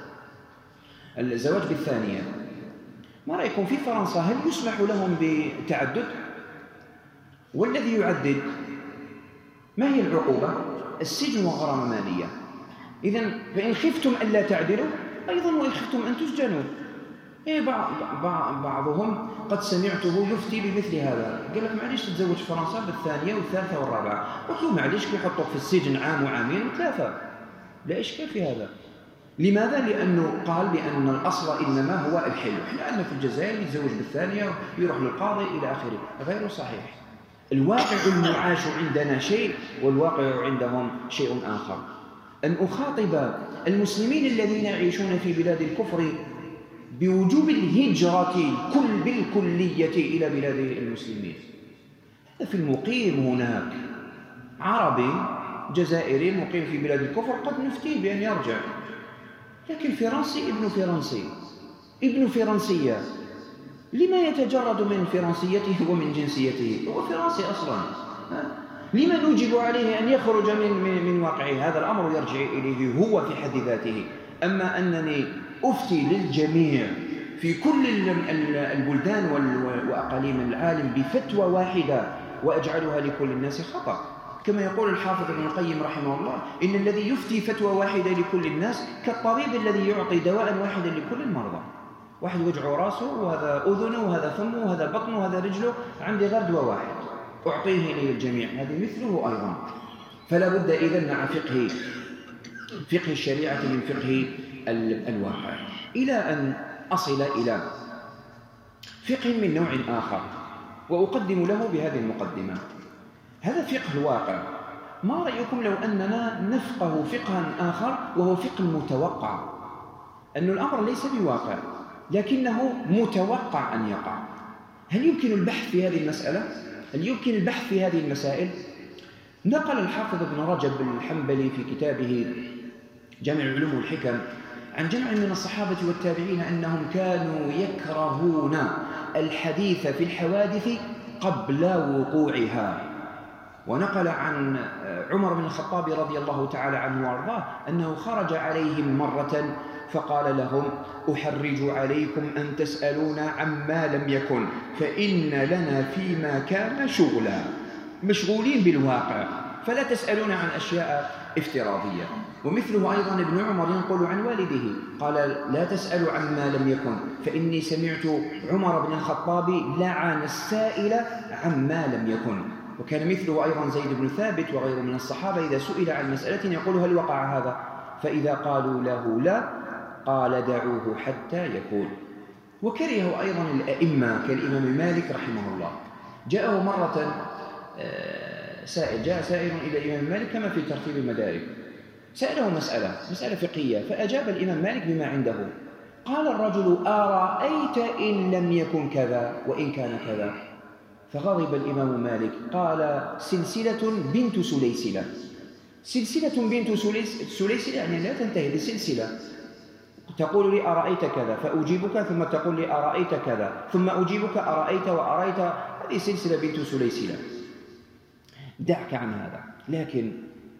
الزواج بالثانية. ما رأيكم في فرنسا هل يسمح لهم بالتعدد؟ والذي يعدد ما هي العقوبة؟ السجن وغرامة مالية. إذن فإن خفتم ألا تعدلوا أيضا وإن خفتم أن تسجنوا. إيه بعض بعضهم قد سمعته يفتي بمثل هذا، قال لك: معليش تتزوج فرنسا بالثانية والثالثة والرابعة. قلت له: معليش يحطوك في السجن عام وعامين وثلاثة، لا إشكال في هذا. لماذا؟ لأنه قال بأن الأصل إنما هو الحل. إحنا عندنا في الجزائر يتزوج بالثانية ويروح للقاضي إلى آخره. غير صحيح. الواقع المعاش عندنا شيء والواقع عندهم شيء آخر. أن أخاطب المسلمين الذين يعيشون في بلاد الكفر بوجوب الهجرة كل بالكلية إلى بلاد المسلمين. هذا في المقيم هناك عربي جزائري مقيم في بلاد الكفر قد نفتيه بأن يرجع، لكن فرنسي ابن فرنسي ابن فرنسية لما يتجرد من فرنسيته ومن جنسيته؟ هو فرنسي أصلا. لما نوجب عليه أن يخرج من, من, من واقعه؟ هذا الأمر يرجع إليه هو في حد ذاته. أما أنني أفتي للجميع في كل البلدان وأقاليم العالم بفتوى واحدة وأجعلها لكل الناس خطأ. كما يقول الحافظ ابن القيم رحمه الله: إن الذي يفتي فتوى واحدة لكل الناس كالطبيب الذي يعطي دواء واحدا لكل المرضى. واحد وجعه راسه وهذا أذنه وهذا فمه وهذا بطنه وهذا رجله، عندي غير دواء واحد أعطيه للجميع. هذه مثله أيضا. فلا بد إذن مع فقه فقه الشريعة من فقه الواقع، إلى أن أصل إلى فقه من نوع آخر، وأقدم له بهذه المقدمة. هذا فقه الواقع. ما رأيكم لو أننا نفقه فقها آخر وهو فقه المتوقع؟ أن الأمر ليس بواقع، لكنه متوقع أن يقع. هل يمكن البحث في هذه المسألة؟ هل يمكن البحث في هذه المسائل؟ نقل الحافظ ابن رجب الحنبلي في كتابه جامع العلوم والحكم عن جمع من الصحابة والتابعين أنهم كانوا يكرهون الحديث في الحوادث قبل وقوعها. ونقل عن عمر بن الخطاب رضي الله تعالى عنه وارضاه أنه خرج عليهم مرة فقال لهم: أحرج عليكم أن تسألون عما لم يكن، فإن لنا فيما كان شغلا، مشغولين بالواقع، فلا تسألون عن أشياء افتراضية. ومثله أيضا ابن عمر ينقل عن والده قال: لا تسألوا عما لم يكن، فإني سمعت عمر بن الخطاب لعن السائل عما لم يكن. وكان مثله أيضا زيد بن ثابت وغيره من الصحابة إذا سئل عن مسألة يقول: هل وقع هذا؟ فإذا قالوا له لا قال: دعوه حتى يكون. وكره أيضا الأئمة كالإمام مالك رحمه الله. جاءه مرة سائل جاء سائل إلى الإمام مالك كما في ترتيب المدارك، سأله مسألة مسألة فقهية، فأجاب الإمام مالك بما عنده. قال الرجل: أرأيت إن لم يكن كذا وإن كان كذا؟ فغضب الإمام مالك قال: سلسلة بنت سليسلة. سلسلة بنت سليسلة يعني لا تنتهي بسلسلة، تقول لي أرأيت كذا فأجيبك، ثم تقول لي أرأيت كذا ثم أجيبك أرأيت وأرأيت، هذه سلسلة بنت سليسلة. دعك عن هذا. لكن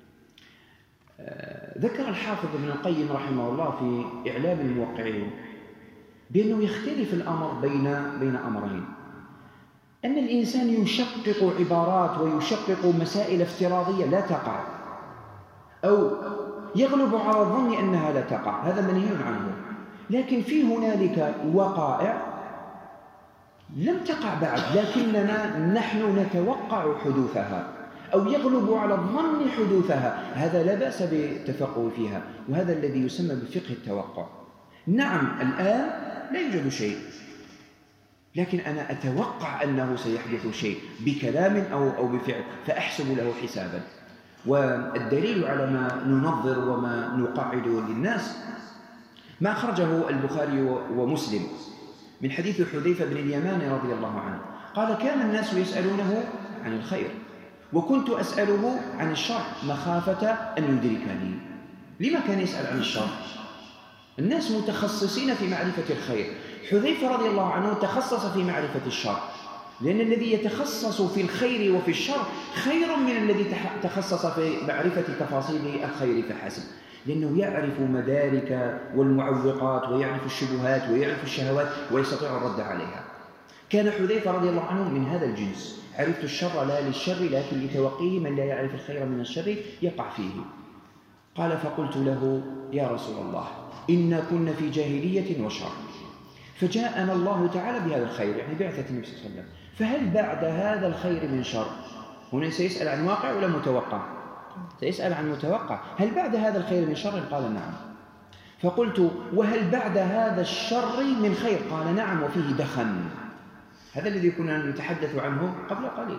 ذكر الحافظ ابن القيم رحمه الله في إعلام الموقعين بأنه يختلف الأمر بين بين أمرين: أن الإنسان يشقق عبارات ويشقق مسائل افتراضية لا تقع، أو يغلب على الظن أنها لا تقع، هذا منهي عنه. لكن في هنالك وقائع لم تقع بعد لكننا نحن نتوقع حدوثها، أو يغلب على الظن حدوثها، هذا لا بأس بالتفقه فيها، وهذا الذي يسمى بفقه التوقع. نعم الآن لا يوجد شيء، لكن أنا أتوقع أنه سيحدث شيء بكلام أو أو بفعل، فأحسب له حسابا. والدليل على ما ننظر وما نقعد للناس ما أخرجه البخاري ومسلم من حديث حذيفة بن اليمان رضي الله عنه قال: كان الناس يسألونه عن الخير وكنت أسأله عن الشر مخافة أن يدركني. لما كان يسأل عن الشر؟ الناس متخصصين في معرفة الخير، حذيفة رضي الله عنه تخصص في معرفة الشر، لأن الذي يتخصص في الخير وفي الشر خير من الذي تخصص في معرفة تفاصيل الخير فحسب، لأنه يعرف مدارك والمعوقات ويعرف الشبهات ويعرف الشهوات ويستطيع الرد عليها. كان حذيفة رضي الله عنه من هذا الجنس: عرفت الشر لا للشر لكن لتوقيه، من لا يعرف الخير من الشر يقع فيه. قال: فقلت له: يا رسول الله، إنا كنا في جاهلية وشر، فجاءنا الله تعالى بهذا الخير، يعني بعثة النبي صلى الله عليه وسلم، فهل بعد هذا الخير من شر؟ هنا سيسأل عن واقع ولا متوقع؟ سيسأل عن متوقع. هل بعد هذا الخير من شر؟ قال: نعم. فقلت: وهل بعد هذا الشر من خير؟ قال: نعم، وفيه دخن. هذا الذي كنا نتحدث عنه قبل قليل.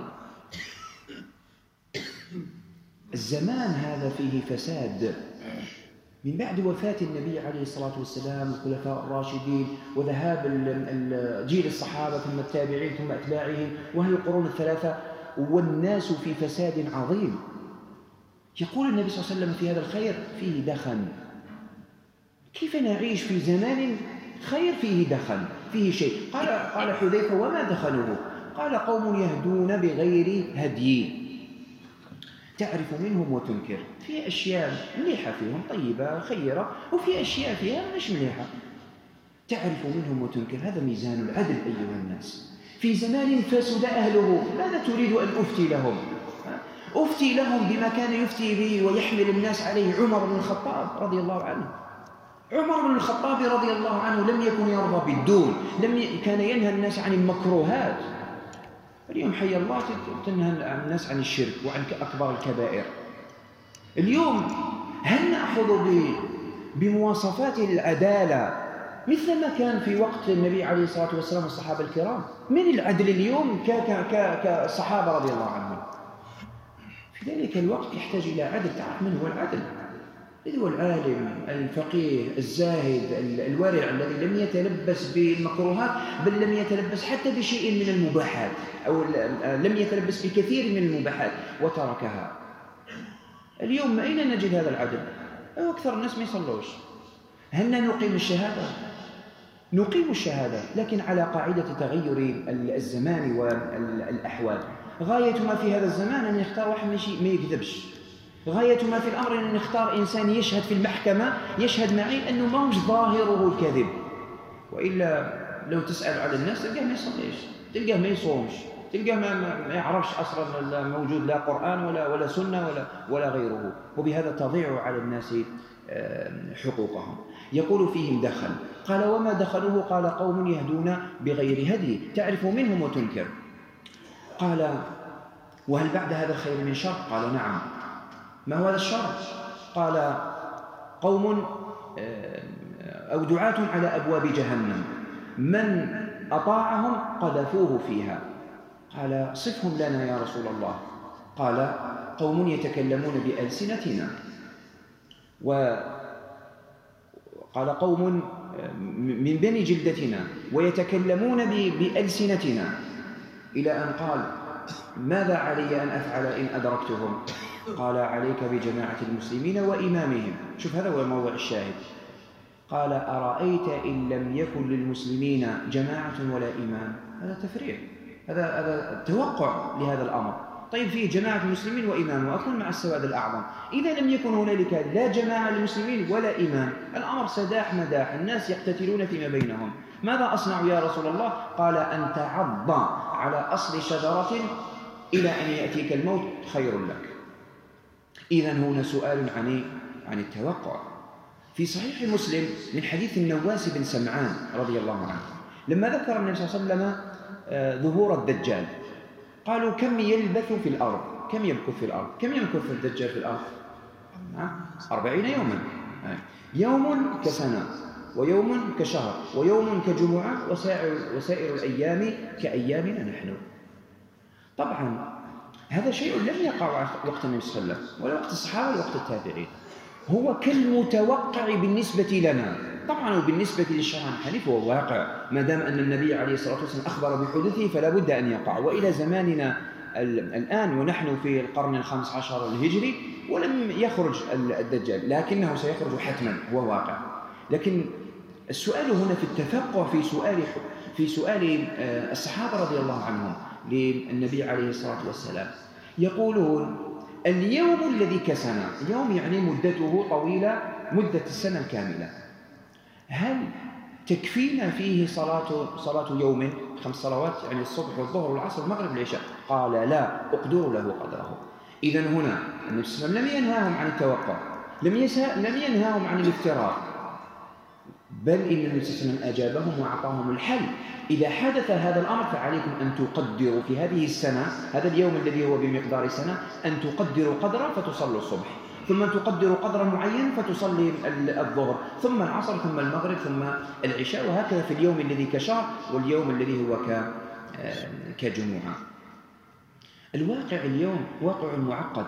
الزمان هذا فيه فساد من بعد وفاة النبي عليه الصلاة والسلام والخلفاء الراشدين وذهاب جيل الصحابة ثم التابعين ثم أتباعهم وهي القرون الثلاثة، والناس في فساد عظيم. يقول النبي صلى الله عليه وسلم في هذا الخير فيه دخن. كيف نعيش في زمان خير فيه دخن، فيه شيء؟ قال قال حذيفة: وما دخنه؟ قال: قوم يهدون بغير هدي، تعرف منهم وتنكر. في أشياء مليحة فيهم طيبة خيرة، وفي أشياء فيها مش مليحة، تعرف منهم وتنكر. هذا ميزان العدل أيها الناس. في زمان فسد أهله، ماذا تريد أن أفتي لهم؟ أفتي لهم بما كان يفتي به ويحمل الناس عليه عمر بن الخطاب رضي الله عنه. عمر بن الخطاب رضي الله عنه لم يكن يرضى بالدون، لم ي... كان ينهى الناس عن المكروهات. اليوم حي الله تنهى الناس عن الشرك وعن أكبر الكبائر. اليوم هل نأخذ ب... بمواصفات العدالة مثل ما كان في وقت النبي عليه الصلاة والسلام والصحابة الكرام؟ من العدل اليوم ك... ك... ك... كالصحابة رضي الله عنهم؟ في ذلك الوقت يحتاج إلى عدل. تعرف من هو العدل؟ الذي هو العالم الفقيه الزاهد الورع الذي لم يتلبس بالمكروهات، بل لم يتلبس حتى بشيء من المباحات، أو لم يتلبس بكثير من المباحات وتركها. اليوم أين نجد هذا العدد؟ أو أكثر الناس ما يصلوش. هل نقيم الشهادة؟ نقيم الشهادة، لكن على قاعدة تغير الزمان والأحوال. غاية ما في هذا الزمان أن يختار واحد ما يكذبش، غاية ما في الأمر أن نختار إنسان يشهد في المحكمة يشهد معي أنه ما هوش ظاهره الكذب. وإلا لو تسأل على الناس تلقاه ما يصليش، تلقاه ما يصومش، تلقاه ما, ما يعرفش أصلا موجود لا قرآن ولا, ولا سنة ولا, ولا غيره. وبهذا تضيع على الناس حقوقهم. يقول فيهم دخل، قال وما دخلوه؟ قال قوم يهدون بغير هدي تعرف منهم وتنكر. قال وهل بعد هذا الخير من شر؟ قال نعم. ما هو هذا الشر؟ قال قوم أو دعاة على أبواب جهنم من أطاعهم قذفوه فيها. قال صفهم لنا يا رسول الله. قال قوم يتكلمون بألسنتنا، وقال قوم من بني جلدتنا ويتكلمون بألسنتنا، إلى أن قال ماذا علي أن أفعل إن أدركتهم؟ قال عليك بجماعة المسلمين وإمامهم. شوف هذا هو موضوع الشاهد. قال أرأيت إن لم يكن للمسلمين جماعة ولا إمام؟ هذا تفريع، هذا هذا توقع لهذا الأمر. طيب فيه جماعة المسلمين وإمام وأكون مع السواد الأعظم. إذا لم يكن هنالك لا جماعة للمسلمين ولا إمام، الأمر سداح مداح، الناس يقتتلون فيما بينهم. ماذا أصنع يا رسول الله؟ قال أن تعض على أصل شجرة إلى أن يأتيك الموت خير لك. إذن هنا سؤال عن عن التوقع. في صحيح مسلم من حديث النواس بن سمعان رضي الله عنه لما ذكر النبي صلى الله عليه وسلم ظهور الدجال، قالوا كم يلبث في الأرض؟ كم يمكث في الأرض؟ كم يمكث الدجال في الأرض؟ أربعين يوما. يوم كسنة، ويوم كشهر، ويوم كجمعة، وسائر, وسائر الأيام كأيامنا نحن. طبعا هذا شيء لم يقع وقت النبي صلى الله عليه وسلم ولا وقت الصحابة ولا وقت التابعين، هو كالمتوقع بالنسبة لنا. طبعا وبالنسبة للشرع الحنيف هو واقع، ما دام أن النبي عليه الصلاة والسلام أخبر بحدوثه فلا بد أن يقع. وإلى زماننا الآن ونحن في القرن الخامس عشر الهجري ولم يخرج الدجال، لكنه سيخرج حتما، هو واقع. لكن السؤال هنا في التفقه في سؤال في سؤال الصحابة رضي الله عنهم للنبي عليه الصلاة والسلام. يقولون اليوم الذي كسنا، يوم يعني مدته طويلة، مدة السنة الكاملة، هل تكفينا فيه صلاة صلاة يوم خمس صلوات، يعني الصبح والظهر والعصر والمغرب والعشاء؟ قال لا، اقدروا له قدره. إذن هنا النبي صلى الله عليه وسلم لم ينهاهم عن التوقع، لم لم ينهاهم عن الافتراء، بل إن النبي صلى الله عليه وسلم أجابهم وأعطاهم الحل. إذا حدث هذا الأمر فعليكم أن تقدروا في هذه السنة، هذا اليوم الذي هو بمقدار سنة، أن تقدروا قدره فتصلوا الصبح، ثم تقدروا قدر معين فتصلي الظهر، ثم العصر، ثم المغرب، ثم العشاء، وهكذا في اليوم الذي كشهر واليوم الذي هو كجمعة. الواقع اليوم واقع معقد،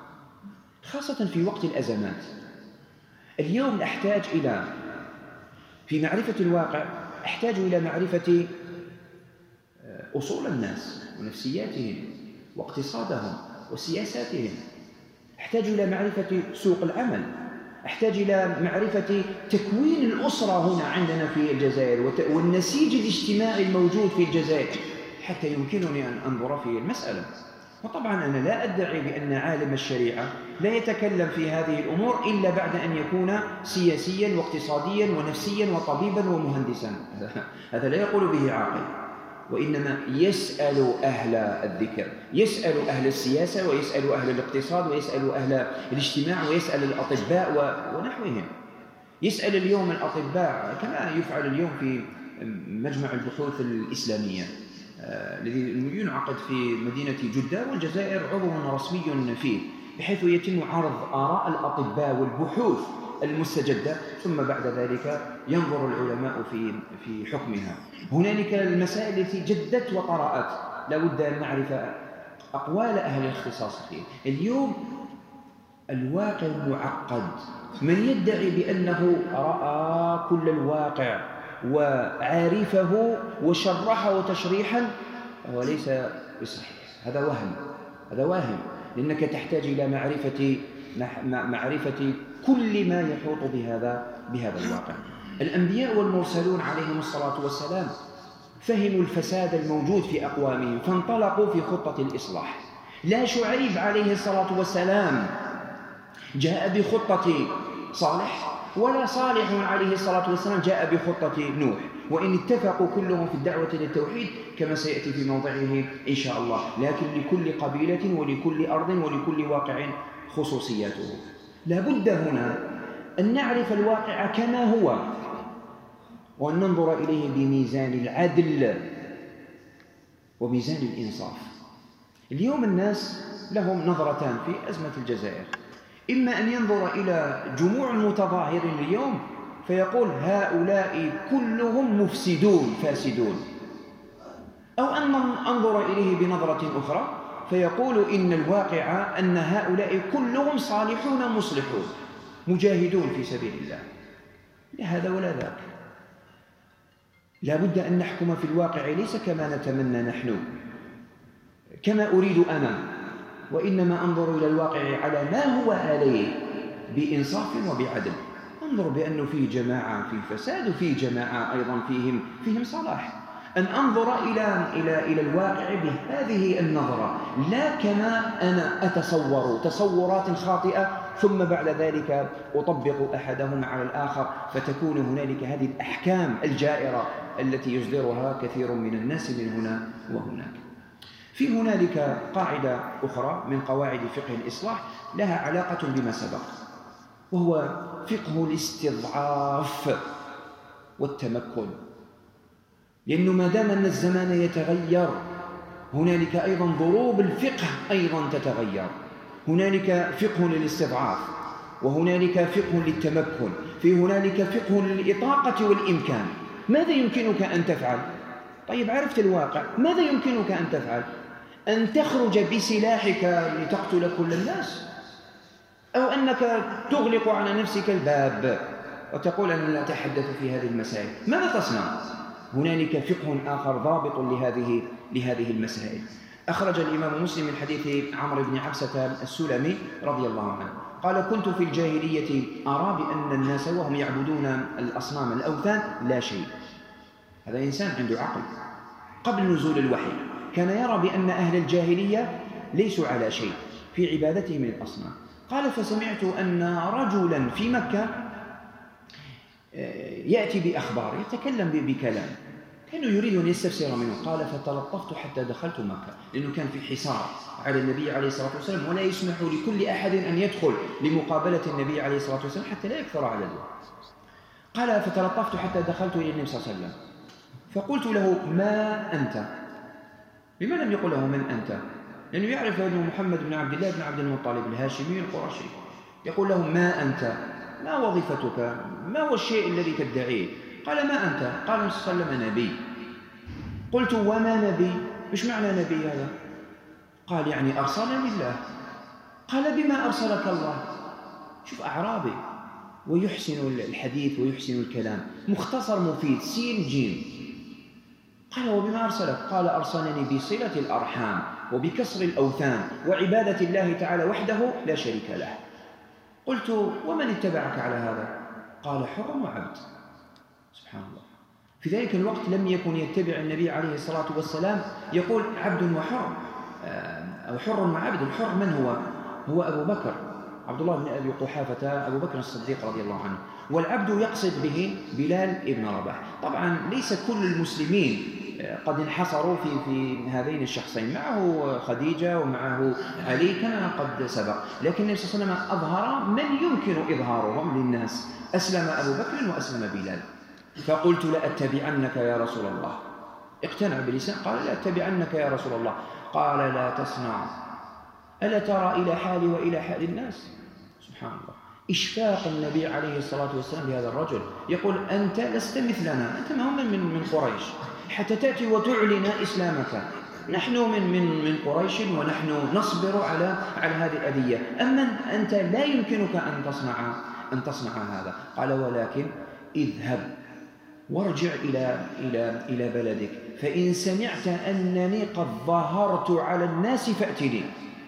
خاصة في وقت الأزمات. اليوم أحتاج إلى في معرفة الواقع أحتاج إلى معرفة أصول الناس ونفسياتهم واقتصادهم وسياساتهم، أحتاج إلى معرفة سوق العمل، أحتاج إلى معرفة تكوين الأسرة هنا عندنا في الجزائر والنسيج الاجتماعي الموجود في الجزائر حتى يمكنني أن أنظر في المسألة. وطبعا أنا لا أدعي بأن عالم الشريعة لا يتكلم في هذه الأمور إلا بعد أن يكون سياسيا واقتصاديا ونفسيا وطبيبا ومهندسا، هذا لا يقول به عاقل، وإنما يسأل أهل الذكر، يسأل أهل السياسة، ويسأل أهل الاقتصاد، ويسأل أهل الاجتماع، ويسأل الأطباء ونحوهم. يسأل اليوم الأطباء كما يفعل اليوم في مجمع البحوث الإسلامية الذي ينعقد في مدينة جدة، والجزائر عضو رسمي فيه، بحيث يتم عرض آراء الأطباء والبحوث المستجدة، ثم بعد ذلك ينظر العلماء في في حكمها. هنالك المسائل التي جدت وطرأت لا بد أن نعرف أقوال أهل الاختصاص فيه. اليوم الواقع معقد. من يدعي بأنه رأى كل الواقع وعارفه وشرحه تشريحا هو ليس بصحيح، هذا وهم، هذا واهم، لأنك تحتاج إلى معرفة معرفة كل ما يحوط بهذا بهذا الواقع. الأنبياء والمرسلون عليهم الصلاة والسلام فهموا الفساد الموجود في أقوامهم فانطلقوا في خطة الإصلاح. لا شعيب عليه الصلاة والسلام جاء بخطة صالح، ولا صالح عليه الصلاة والسلام جاء بخطة نوح، وإن اتفقوا كلهم في الدعوة للتوحيد كما سيأتي في موضعه إن شاء الله، لكن لكل قبيلة ولكل أرض ولكل واقع خصوصياته. لا بد هنا أن نعرف الواقع كما هو وأن ننظر إليه بميزان العدل وميزان الإنصاف. اليوم الناس لهم نظرتان في أزمة الجزائر، إما أن ينظر إلى جموع المتظاهرين اليوم فيقول هؤلاء كلهم مفسدون فاسدون، أو أن أنظر إليه بنظرة أخرى فيقول إن الواقع أن هؤلاء كلهم صالحون مصلحون مجاهدون في سبيل الله. لا هذا ولا ذاك. لا بد أن نحكم في الواقع ليس كما نتمنى نحن كما أريد أنا، وإنما أنظر إلى الواقع على ما هو عليه بإنصاف وبعدل. أنظر بأنه فيه جماعة فيه فساد وفيه جماعة أيضا فيهم فيهم صلاح. أن أنظر إلى إلى إلى الواقع بهذه النظرة، لا كما أنا أتصور تصورات خاطئة ثم بعد ذلك أطبق أحدهما على الآخر فتكون هنالك هذه الأحكام الجائرة التي يصدرها كثير من الناس من هنا وهناك. في هنالك قاعدة أخرى من قواعد فقه الإصلاح لها علاقة بما سبق، وهو فقه الاستضعاف والتمكن. لأنه ما دام أن الزمان يتغير هنالك أيضا ضروب الفقه أيضا تتغير. هنالك فقه للاستضعاف، وهنالك فقه للتمكن، في هنالك فقه للإطاقة والإمكان. ماذا يمكنك أن تفعل؟ طيب عرفت الواقع، ماذا يمكنك أن تفعل؟ أن تخرج بسلاحك لتقتل كل الناس، أو أنك تغلق على نفسك الباب وتقول أنا لا أتحدث في هذه المسائل. ماذا تصنع؟ هنالك فقه آخر ضابط لهذه لهذه المسائل. أخرج الإمام مسلم من حديث عمرو بن عبسة السلمي رضي الله عنه قال كنت في الجاهلية أرى بأن الناس وهم يعبدون الأصنام الأوثان لا شيء. هذا إنسان عنده عقل. قبل نزول الوحي كان يرى بأن أهل الجاهلية ليسوا على شيء في عبادتهم للأصنام. قال فسمعت أن رجلا في مكة يأتي بأخبار يتكلم بكلام كانوا يريد أن يستفسر منه. قال فتلطفت حتى دخلت مكة، لأنه كان في حصار على النبي عليه الصلاة والسلام ولا يسمح لكل أحد أن يدخل لمقابلة النبي عليه الصلاة والسلام حتى لا يكثر عدده. قال فتلطفت حتى دخلت إلى النبي صلى الله عليه وسلم فقلت له ما أنت؟ لما لم يقل له من أنت؟ لأنه يعرف أنه محمد بن عبد الله بن عبد المطلب الهاشمي القرشي. يقول له ما أنت؟ ما وظيفتك؟ ما هو الشيء الذي تدعيه؟ قال ما أنت؟ قال صلى الله عليه وسلم نبي. قلت وما نبي؟ إيش معنى نبي هذا؟ قال يعني أرسلني الله. قال بما أرسلك الله؟ شوف أعرابي ويحسن الحديث ويحسن الكلام، مختصر مفيد سين جيم. قال وبما أرسلك؟ قال أرسلني بصلة الأرحام وبكسر الأوثان وعبادة الله تعالى وحده لا شريك له. قلت ومن اتبعك على هذا؟ قال حر وعبد. سبحان الله. في ذلك الوقت لم يكن يتبع النبي عليه الصلاة والسلام يقول عبد وحر أو حر وعبد. الحر من هو؟ هو أبو بكر عبد الله بن أبي قحافة أبو بكر الصديق رضي الله عنه، والعبد يقصد به بلال ابن رباح. طبعا ليس كل المسلمين قد انحصروا في في هذين الشخصين، معه خديجة ومعه علي كما قد سبق، لكن النبي صلى الله عليه وسلم أظهر من يمكن إظهارهم للناس. أسلم أبو بكر وأسلم بلال. فقلت لأتبعنك يا رسول الله. اقتنع بلسان قال لأتبعنك يا رسول الله. قال لا تصنع، ألا ترى إلى حالي وإلى حال الناس؟ سبحان الله. إشفاق النبي عليه الصلاة والسلام بهذا الرجل، يقول أنت لست مثلنا، أنت ما هم من من قريش حتى تأتي وتعلن إسلامك. نحن من من من قريش ونحن نصبر على على هذه الأذية، أما أنت لا يمكنك أن تصنع أن تصنع هذا. قال: ولكن اذهب وارجع إلى إلى إلى بلدك، فإن سمعت أنني قد ظهرت على الناس فأتني.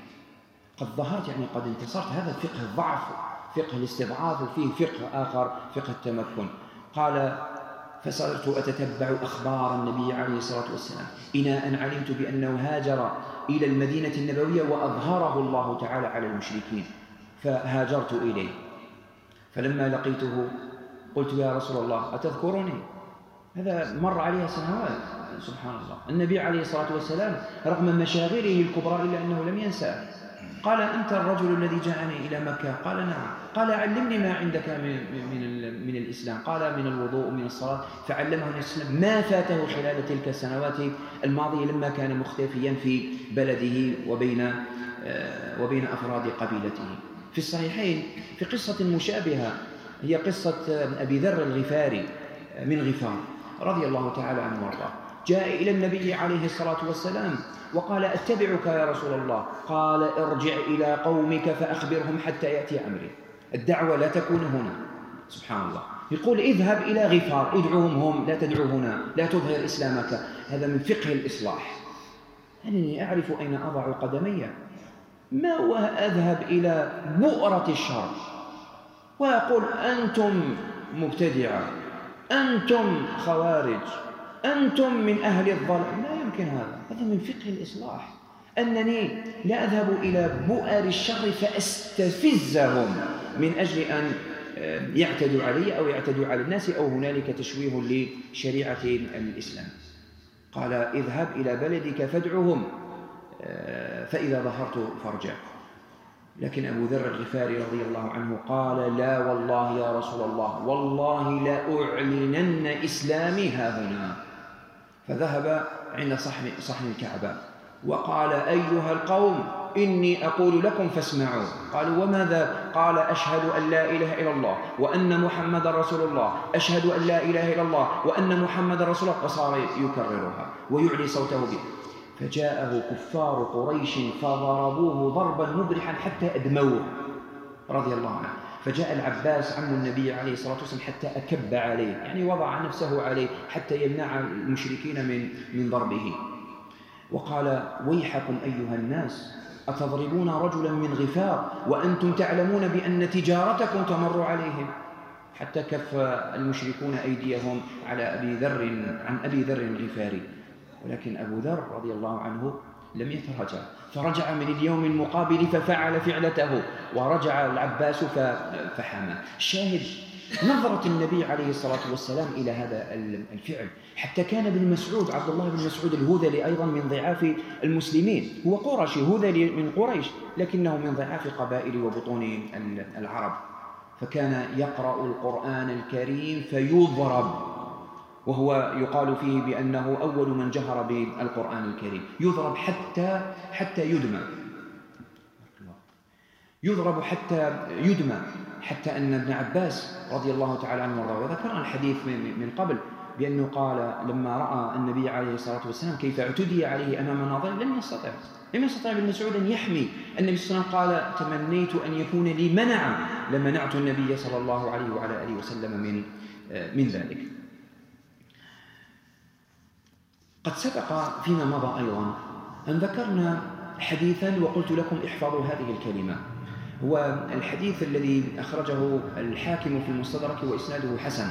قد ظهرت يعني قد انتصرت، هذا فقه الضعف، فقه الاستضعاف، وفيه فقه آخر فقه التمكن. قال: فصرت أتتبع أخبار النبي عليه الصلاة والسلام إلى أن علمت بأنه هاجر إلى المدينة النبوية وأظهره الله تعالى على المشركين، فهاجرت إليه. فلما لقيته قلت: يا رسول الله أتذكرني؟ هذا مر عليها سنوات، سبحان الله. النبي عليه الصلاة والسلام رغم مشاغله الكبرى إلا أنه لم ينساه. قال: أنت الرجل الذي جاءني إلى مكة؟ قال: نعم. قال: علمني ما عندك من, من, من الإسلام. قال: من الوضوء ومن الصلاة. فعلمه الإسلام ما فاته خلال تلك السنوات الماضية لما كان مختفيا في بلده وبين, وبين أفراد قبيلته. في الصحيحين في قصة مشابهة، هي قصة أبي ذر الغفاري من غفار رضي الله تعالى عنه وارضاه. جاء إلى النبي عليه الصلاة والسلام وقال: أتبعك يا رسول الله. قال: ارجع إلى قومك فأخبرهم حتى يأتي أمري. الدعوة لا تكون هنا، سبحان الله. يقول: اذهب إلى غفار، ادعوهم هم، لا تدعو هنا، لا تظهر إسلامك. هذا من فقه الإصلاح. أنني أعرف أين أضع قدمي، ما هو أذهب إلى بؤرة الشر وأقول: أنتم مبتدعة، أنتم خوارج، أنتم من أهل الضلال. لا يمكن هذا، هذا من فقه الإصلاح. أنني لا أذهب إلى بؤر الشر فأستفزهم من أجل أن يعتدوا علي أو يعتدوا على الناس أو هنالك تشويه لشريعة الإسلام. قال: اذهب إلى بلدك فادعهم فإذا ظهرت فارجع. لكن أبو ذر الغفاري رضي الله عنه قال: لا والله يا رسول الله، والله لأعلنن إسلامي هاهنا. فذهب عند صحن, صحن الكعبة وقال: أيها القوم، إني أقول لكم فاسمعوا. قالوا: وماذا؟ قال: أشهد أن لا إله إلا الله وأن محمد رسول الله، أشهد أن لا إله إلا الله وأن محمد رسول الله. وصار يكررها ويعلي صوته به. فجاءه كفار قريش فضربوه ضربا مبرحا حتى أدموه رضي الله عنه. فجاء العباس عم النبي عليه الصلاة والسلام حتى أكب عليه، يعني وضع نفسه عليه حتى يمنع المشركين من من ضربه. وقال: ويحكم أيها الناس، أتضربون رجلا من غفار وأنتم تعلمون بأن تجارتكم تمر عليهم؟ حتى كف المشركون أيديهم على أبي ذر عن أبي ذر الغفاري. ولكن أبو ذر رضي الله عنه لم يتراجع، فرجع من اليوم المقابل ففعل فعلته، ورجع العباس فحمى. الشاهد نظرة النبي عليه الصلاة والسلام إلى هذا الفعل. حتى كان ابن مسعود، عبد الله بن مسعود الهذلي أيضا من ضعاف المسلمين، هو قرشي هذلي من قريش لكنه من ضعاف قبائل وبطون العرب، فكان يقرأ القرآن الكريم فيضرب، وهو يقال فيه بأنه أول من جهر بالقرآن الكريم، يضرب حتى حتى يدمى، يضرب حتى يدمى، حتى أن ابن عباس رضي الله تعالى عنه وارضاه، وذكرنا الحديث من قبل بأنه قال لما رأى النبي عليه الصلاة والسلام كيف اعتدي عليه أمام ناظر لم يستطع لم يستطع ابن مسعود أن يحمي النبي صلى الله عليه وسلم. قال: تمنيت أن يكون لي منعا لمنعت النبي صلى الله عليه وعلى آله وسلم من من ذلك. قد سبق فيما مضى أيضا أن ذكرنا حديثا وقلت لكم احفظوا هذه الكلمة، هو الحديث الذي أخرجه الحاكم في المستدرك وإسناده حسن.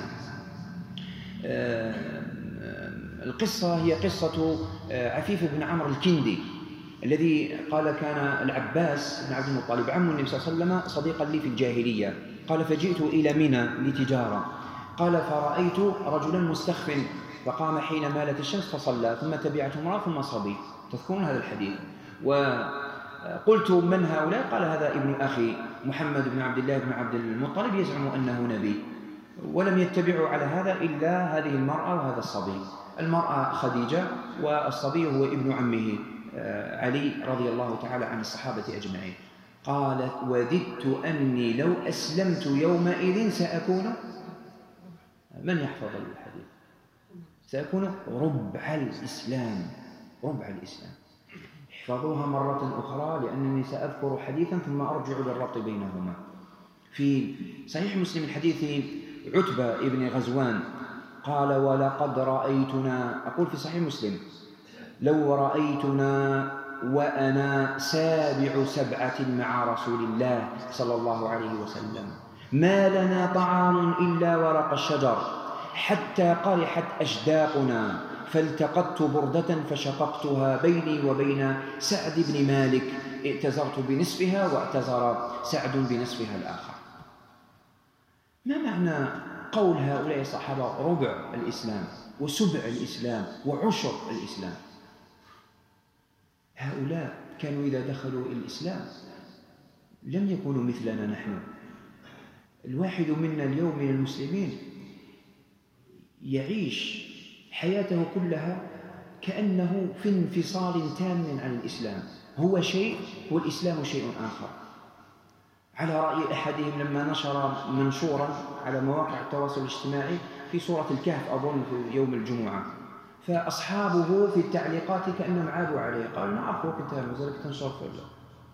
القصة هي قصة عفيف بن عمرو الكندي الذي قال: كان العباس بن عبد المطلب عم النبي صلى الله عليه وسلم صديقا لي في الجاهلية. قال: فجئت إلى منى لتجارة. قال: فرأيت رجلا مستخف فقام حين مالت الشمس فصلى، ثم تبعته امرأة ثم صبي. تذكرون هذا الحديث؟ وقلت: من هؤلاء؟ قال: هذا ابن أخي محمد بن عبد الله بن عبد المطلب يزعم أنه نبي. ولم يتبعوا على هذا إلا هذه المرأة وهذا الصبي. المرأة خديجة والصبي هو ابن عمه علي رضي الله تعالى عن الصحابة أجمعين. قالت: وددت أني لو أسلمت يومئذ سأكون، من يحفظ الحديث؟ سأكون ربع الإسلام، ربع الإسلام. احفظوها مرة أخرى لأنني سأذكر حديثا ثم أرجع للربط بينهما. في صحيح مسلم الحديث عتبة ابن غزوان قال: ولقد رأيتنا، أقول في صحيح مسلم، لو رأيتنا وأنا سابع سبعة مع رسول الله صلى الله عليه وسلم ما لنا طعام إلا ورق الشجر حتى قرحت أشداقنا، فالتقطت بردة فشققتها بيني وبين سعد بن مالك، ائتزرت بنصفها واعتزر سعد بنصفها الآخر. ما معنى قول هؤلاء الصحابة ربع الإسلام وسبع الإسلام وعشر الإسلام؟ هؤلاء كانوا إذا دخلوا الإسلام لم يكونوا مثلنا نحن. الواحد منا اليوم من المسلمين يعيش حياته كلها كأنه في انفصال تام عن الإسلام، هو شيء والإسلام شيء آخر. على رأي أحدهم لما نشر منشورا على مواقع التواصل الاجتماعي في سورة الكهف أظن في يوم الجمعة، فأصحابه في التعليقات كأنهم عابوا عليه، قالوا: نعرف وقت مازالك تنشر في الله.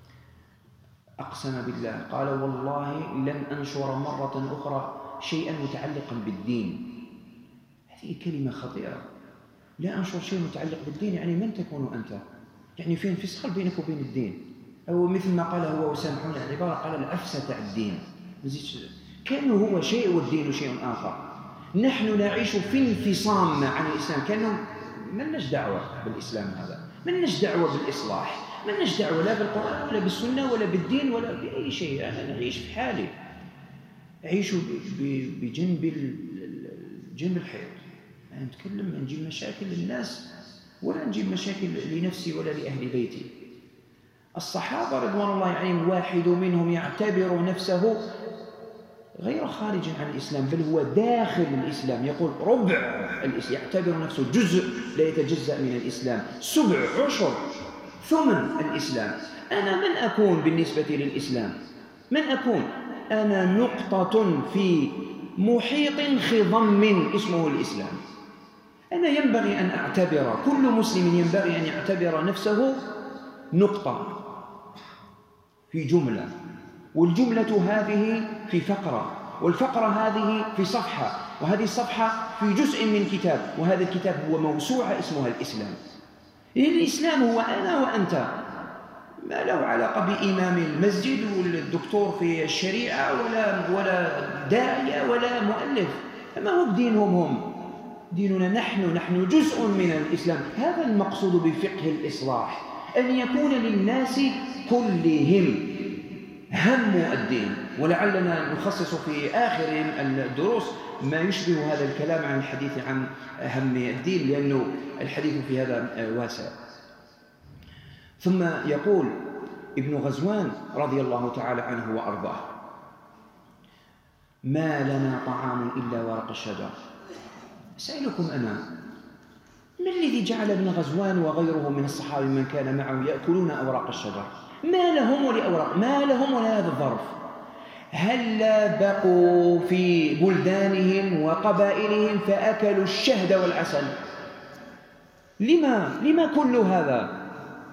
أقسم بالله قال: والله لن أنشر مرة أخرى شيئا متعلقا بالدين. هذه كلمة خطيرة، لا أنشر شيء متعلق بالدين. يعني من تكون أنت؟ يعني في انفصال بينك وبين الدين، أو مثل ما قال هو وسامحون العبارة، قال: العفسة الدين. كأنه هو شيء والدين شيء آخر. نحن نعيش في انفصام عن الإسلام، كأنه ما لناش دعوة بالإسلام هذا، ما لناش دعوة بالإصلاح، ما لناش دعوة لا بالقرآن ولا بالسنة ولا بالدين ولا بأي شيء. أنا نعيش في حالي، أعيش بجنب جنب الحيط، ما نتكلم، ما نجيب مشاكل للناس ولا نجيب مشاكل لنفسي ولا لأهل بيتي. الصحابة رضوان الله عليهم واحد منهم يعتبر نفسه غير خارج عن الإسلام، بل هو داخل الإسلام. يقول ربع الإسلام، يعتبر نفسه جزء لا يتجزأ من الإسلام، سبع، عشر، ثمن الإسلام. أنا من أكون بالنسبة للإسلام؟ من أكون؟ أنا نقطة في محيط خضم اسمه الإسلام. أنا ينبغي أن أعتبر، كل مسلم ينبغي أن يعتبر نفسه نقطة في جملة، والجملة هذه في فقرة، والفقرة هذه في صفحة، وهذه الصفحة في جزء من كتاب، وهذا الكتاب هو موسوعة اسمها الإسلام. الإسلام هو أنا وأنت، ما له علاقة بإمام المسجد والدكتور في الشريعة ولا ولا داعية ولا مؤلف. ما هو بدينهم هم، ديننا نحن، نحن جزء من الإسلام. هذا المقصود بفقه الإصلاح، أن يكون للناس كلهم هم الدين. ولعلنا نخصص في آخر الدروس ما يشبه هذا الكلام عن الحديث عن هم الدين، لأنه الحديث في هذا واسع. ثم يقول ابن غزوان رضي الله تعالى عنه وأرضاه: ما لنا طعام إلا ورق الشجر. أسألكم أنا، ما الذي جعل ابن غزوان وغيره من الصحابة من كان معه يأكلون أوراق الشجر؟ ما لهم ولأوراق؟ ما لهم ولهذا الظرف؟ هل بقوا في بلدانهم وقبائلهم فأكلوا الشهد والعسل؟ لما؟ لما كل هذا؟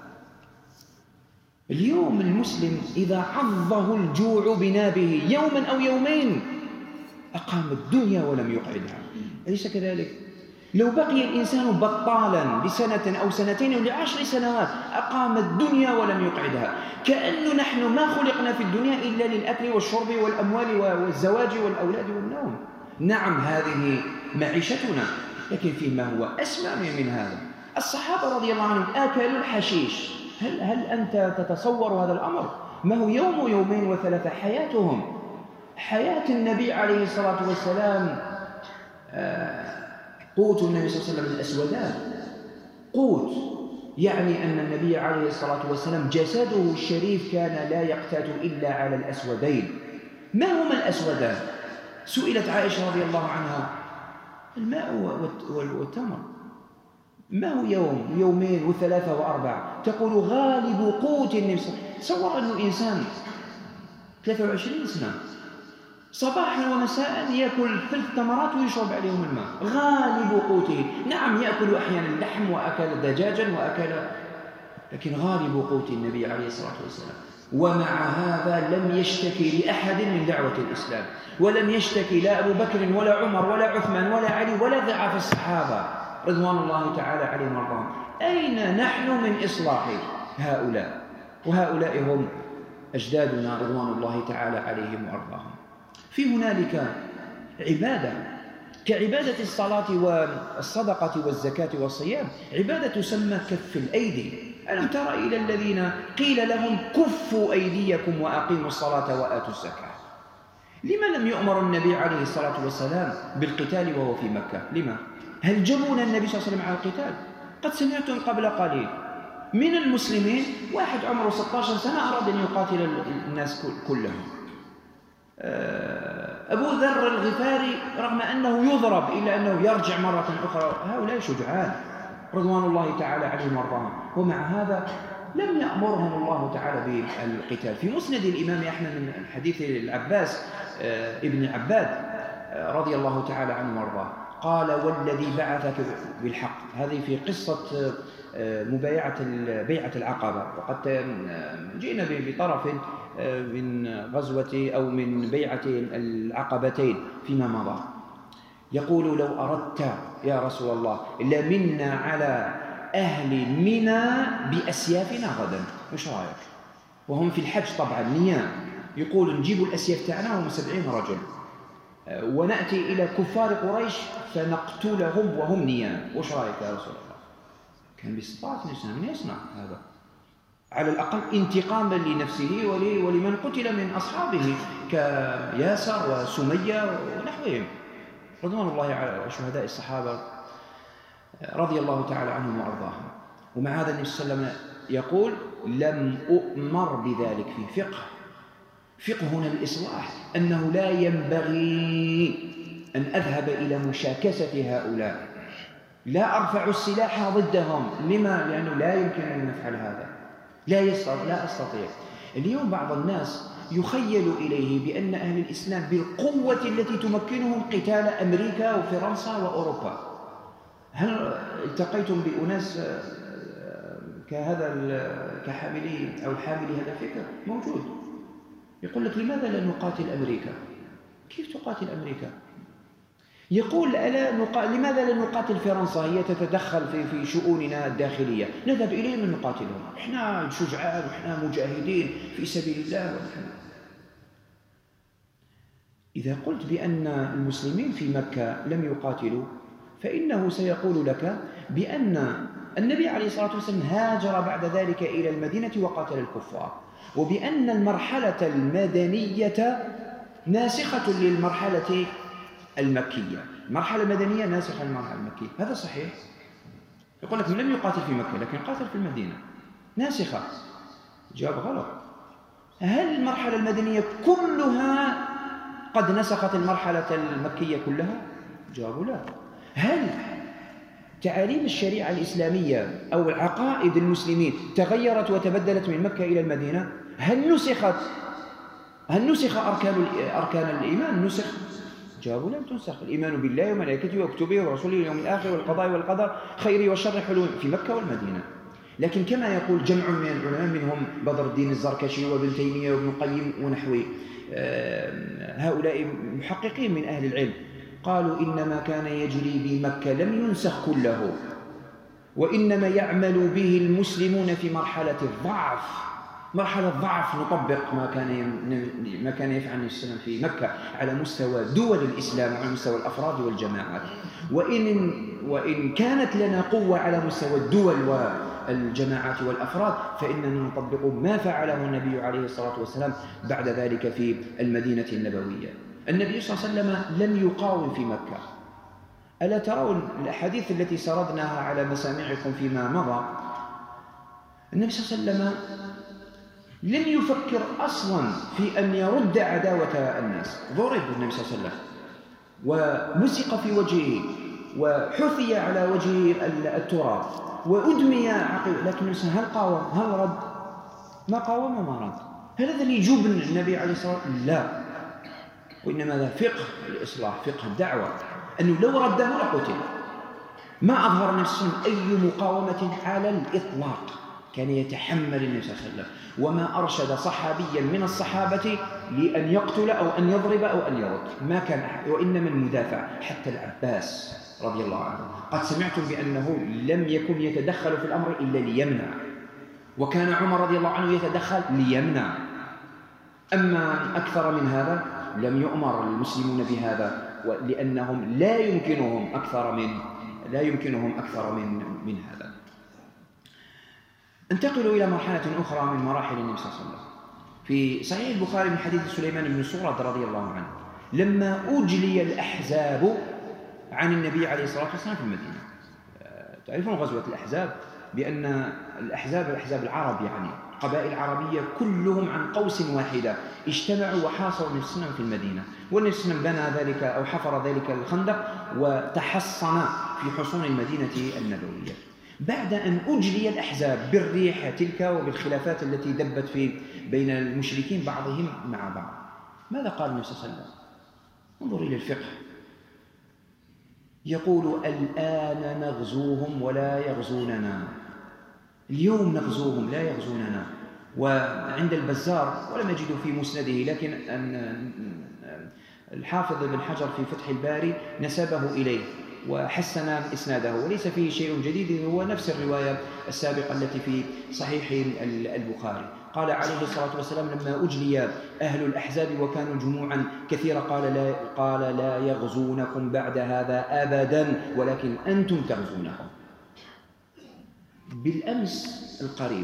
اليوم المسلم إذا عضه الجوع بنابه يوما أو يومين أقام الدنيا ولم يقعدها، أليس كذلك؟ لو بقي الإنسان بطالا لسنة أو سنتين أو لعشر سنوات أقام الدنيا ولم يقعدها، كأنه نحن ما خلقنا في الدنيا إلا للأكل والشرب والأموال والزواج والأولاد والنوم. نعم هذه معيشتنا، لكن فيما هو أسمى من هذا. الصحابة رضي الله عنهم آكلوا الحشيش. هل, هل أنت تتصور هذا الأمر؟ ما هو يوم يومين وثلاثة حياتهم. حياة النبي عليه الصلاة والسلام آه قوت النبي صلى الله عليه وسلم الأسودان، قوت يعني أن النبي عليه الصلاة والسلام جسده الشريف كان لا يقتات إلا على الأسودين. ما هما الأسودان؟ سئلت عائشة رضي الله عنها: الماء والتمر. ما هو يوم يومين وثلاثة وأربعة؟ تقول غالب قوت النبي صلى الله عليه وسلم. تصور أنه إنسان ثلاثة وعشرين سنة صباحا ومساء يأكل ثلاث تمرات ويشرب عليهم الماء، غالب قوته. نعم يأكل أحيانا اللحم وأكل دجاجا وأكل، لكن غالب قوت النبي عليه الصلاة والسلام. ومع هذا لم يشتكي لأحد من دعوة الإسلام، ولم يشتكي لا أبو بكر ولا عمر ولا عثمان ولا علي ولا ضعاف الصحابة رضوان الله تعالى عليهم وارضاهم. أين نحن من إصلاح هؤلاء؟ وهؤلاء هم أجدادنا رضوان الله تعالى عليهم وارضاهم. في هنالك عبادة كعبادة الصلاة والصدقة والزكاة والصيام، عبادة تسمى كف الأيدي. ألم تر إلى الذين قيل لهم كفوا أيديكم وأقيموا الصلاة وآتوا الزكاة؟ لما لم يؤمر النبي عليه الصلاة والسلام بالقتال وهو في مكة؟ لما؟ هل جبن النبي صلى الله عليه وسلم على القتال؟ قد سمعتم قبل قليل من المسلمين واحد عمره ستة عشر سنة أراد أن يقاتل الناس كلهم. أبو ذر الغفاري رغم أنه يضرب إلا أنه يرجع مرة أخرى. هؤلاء شجعان رضوان الله تعالى عليهم وارضاهم، ومع هذا لم يأمرهم الله تعالى بالقتال. في مسند الإمام أحمد من حديث العباس ابن عباد رضي الله تعالى عنه وارضاه قال: والذي بعثك بالحق. هذه في قصة مبايعة بيعة العقبة، وقد جئنا بطرف من غزوة أو من بيعة العقبتين فيما مضى. يقول: لو أردت يا رسول الله لمنا على أهل منى بأسيافنا غدا، مش رأيك؟ وهم في الحج طبعا نيام، يقول نجيب الأسياف تاعنا هم سبعين رجل ونأتي إلى كفار قريش فنقتلهم وهم نيام، وش رأيك يا رسول الله؟ كان باستطاعة من يصنع هذا على الأقل انتقاما لنفسه ولمن قتل من أصحابه كياسر وسمية ونحوهم رضوان الله على شهداء الصحابة رضي الله تعالى عنهم وأرضاهم. ومع هذا النبي صلى الله عليه وسلم يقول: لم أؤمر بذلك في فقه. فقه هنا الإصلاح، أنه لا ينبغي أن أذهب إلى مشاكسة هؤلاء، لا أرفع السلاح ضدهم. لما؟ لأنه لا يمكن أن نفعل هذا، لا يستطيع لا أستطيع. اليوم بعض الناس يخيل إليه بأن أهل الإسلام بالقوة التي تمكنهم قتال أمريكا وفرنسا وأوروبا. هل التقيتم بأناس كهذا كحاملي أو حاملي هذا الفكر؟ موجود. يقول لك: لماذا لا نقاتل أمريكا؟ كيف تقاتل أمريكا؟ يقول: ألا نقا... لماذا لا نقاتل فرنسا؟ هي تتدخل في في شؤوننا الداخلية، نذهب إليهم ونقاتلهم، إحنا شجعان وإحنا مجاهدين في سبيل الله. ونحن... إذا قلت بأن المسلمين في مكة لم يقاتلوا، فإنه سيقول لك بأن النبي عليه الصلاة والسلام هاجر بعد ذلك إلى المدينة وقاتل الكفار، وبأن المرحلة المدنية ناسخة للمرحلة المكية. المرحلة المدنية ناسخة للمرحلة المكية. هذا صحيح. يقول لك: لم يقاتل في مكة لكن قاتل في المدينة، ناسخة. جواب غلط. هل المرحلة المدنية كلها قد نسخت المرحلة المكية كلها؟ جواب لا. هل تعاليم الشريعة الإسلامية أو عقائد المسلمين تغيرت وتبدلت من مكة إلى المدينة؟ هل نسخت هل نسخ أركان أركان الإيمان؟ نسخ. جواب لم تنسخ. الإيمان بالله وملائكته وكتبه ورسوله واليوم الآخر والقضاء والقدر خيره والشر حلول في مكة والمدينة. لكن كما يقول جمع من العلماء منهم بدر الدين الزركشي وابن تيمية وابن القيم ونحوه، هؤلاء محققين من أهل العلم، قالوا: إنما كان يجري بمكة لم ينسخ كله، وإنما يعمل به المسلمون في مرحلة الضعف. مرحلة ضعف نطبق ما كان ما كان يفعل النبي صلى الله عليه وسلم في مكة على مستوى دول الإسلام وعلى مستوى الأفراد والجماعات. وإن وإن كانت لنا قوة على مستوى الدول والجماعات والأفراد، فإننا نطبق ما فعله النبي عليه الصلاة والسلام بعد ذلك في المدينة النبوية. النبي صلى الله عليه وسلم لم يقاوم في مكة. ألا ترون الأحاديث التي سردناها على مسامعكم فيما مضى؟ النبي صلى الله عليه وسلم لم يفكر أصلا في أن يرد عداوة الناس. ضرب النبي صلى الله عليه وسلم ومسق في وجهه وحثي على وجهه التراب وأدمي عقله، لكن هل قاوم؟ هل رد؟ ما قاوم وما رد. هل هذا اللي يجوب النبي عليه الصلاة والسلام؟ لا. وإنما هذا فقه الإصلاح، فقه الدعوة، أنه لو رده لقتل. ما أظهر النبي صلى الله عليه وسلم أي مقاومة على الإطلاق، كان يتحمل النبي صلى الله عليه وسلم، وما أرشد صحابيا من الصحابة لأن يقتل أو أن يضرب أو أن يرد، ما كان أحد، وإنما المدافع. حتى العباس رضي الله عنه قد سمعتم بأنه لم يكن يتدخل في الأمر إلا ليمنع، وكان عمر رضي الله عنه يتدخل ليمنع. أما أكثر من هذا لم يؤمر المسلمون بهذا، لأنهم لا يمكنهم أكثر من لا يمكنهم أكثر من من هذا. انتقلوا إلى مرحلة أخرى من مراحل النبي صلى الله عليه وسلم. في صحيح البخاري من حديث سليمان بن سورة رضي الله عنه، لما أجلي الأحزاب عن النبي عليه الصلاة والسلام في المدينة. تعرفون غزوة الأحزاب بأن الأحزاب الأحزاب العرب، يعني قبائل عربية كلهم عن قوس واحدة اجتمعوا وحاصروا النبي صلى الله عليه وسلم في المدينة، والنبي صلى الله عليه وسلم بنى ذلك أو حفر ذلك الخندق وتحصن في حصون المدينة النبوية. بعد أن أجلي الأحزاب بالريح تلك وبالخلافات التي دبت في بين المشركين بعضهم مع بعض، ماذا قال النبي صلى الله عليه وسلم؟ انظر إلى الفقه. يقول: الآن نغزوهم ولا يغزوننا، اليوم نغزوهم لا يغزوننا. وعند البزار ولم يجد في مسنده، لكن أن الحافظ ابن حجر في فتح الباري نسبه إليه وحسن إسناده، وليس فيه شيء جديد، هو نفس الرواية السابقة التي في صحيح البخاري. قال عليه الصلاة والسلام لما أجلي أهل الأحزاب وكانوا جموعا كثيرا قال لا, قال لا يغزونكم بعد هذا أبدا، ولكن أنتم تغزونهم. بالأمس القريب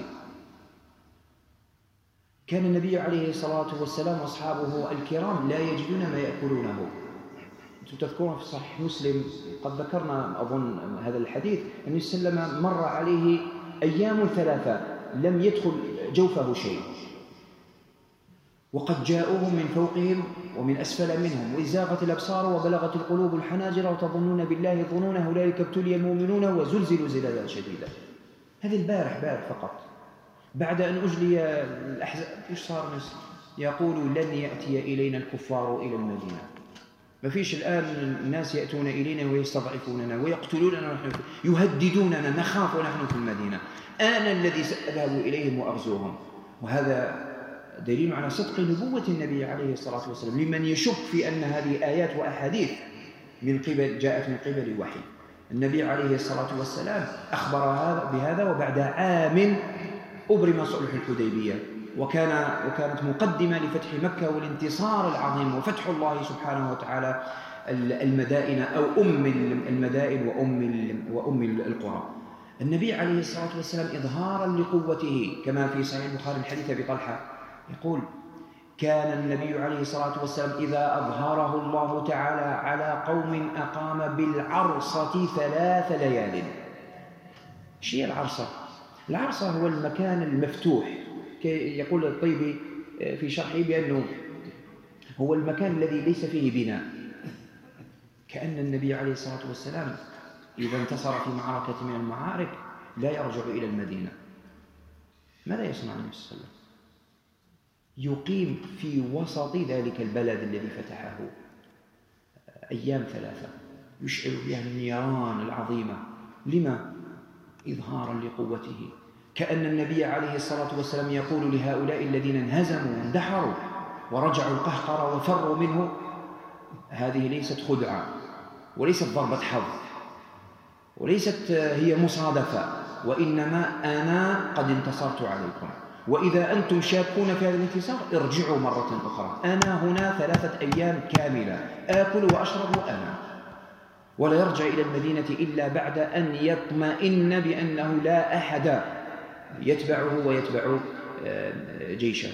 كان النبي عليه الصلاة والسلام وأصحابه الكرام لا يجدون ما يأكلونه. أنتم تذكرون في صحيح مسلم، قد ذكرنا أظن هذا الحديث، أن السلام مر عليه أيام ثلاثة لم يدخل جوفه شيء، وقد جاءوهم من فوقهم ومن أسفل منهم، وإذ زاغت الأبصار وبلغت القلوب الحناجر وتظنون بالله ظنون هنالك ابتلي المؤمنون وزلزلوا زلزالا شديدا. هذا البارح بارح فقط. بعد أن أجلي الأحزاب إيش صار؟ ناس يقول لن يأتي إلينا الكفار إلى المدينة. ما فيش الآن الناس يأتون إلينا ويستضعفوننا ويقتلوننا ونحن يهددوننا، نخاف ونحن في المدينة. أنا الذي سأذهب إليهم وأغزوهم. وهذا دليل على صدق نبوة النبي عليه الصلاة والسلام لمن يشك في أن هذه آيات وأحاديث من قبل جاءت من قبل الوحي. النبي عليه الصلاة والسلام أخبر بهذا وبعد عام أبرم صلح الحديبية، وكان وكانت مقدمة لفتح مكة والانتصار العظيم وفتح الله سبحانه وتعالى المدائن أو أم المدائن وأم وأم القرى. النبي عليه الصلاة والسلام إظهارا لقوته كما في صحيح البخاري من حديث أبي طلحة يقول: كان النبي عليه الصلاة والسلام إذا أظهره الله تعالى على قوم أقام بالعرصة ثلاث ليال. ايش هي العرصة؟ العرصة هو المكان المفتوح، يقول الطيبي في شرحه بأنه هو المكان الذي ليس فيه بناء، كأن النبي عليه الصلاة والسلام إذا انتصر في معركة من المعارك لا يرجع إلى المدينة. ماذا يصنع النبي صلى الله عليه وسلم؟ يقيم في وسط ذلك البلد الذي فتحه أيام ثلاثة، يشعل بها النيران العظيمة. لما؟ إظهارا لقوته، كأن النبي عليه الصلاة والسلام يقول لهؤلاء الذين انهزموا واندحروا ورجعوا القهقرة وفروا منه: هذه ليست خدعة وليست ضربة حظ وليست هي مصادفة، وإنما أنا قد انتصرت عليكم، وإذا أنتم شاكون في هذا الانتصار ارجعوا مرة أخرى. أنا هنا ثلاثة أيام كاملة آكل وأشرب وأنا، ولا يرجع إلى المدينة إلا بعد أن يطمئن بأنه لا أحد يتبعه ويتبع جيشه.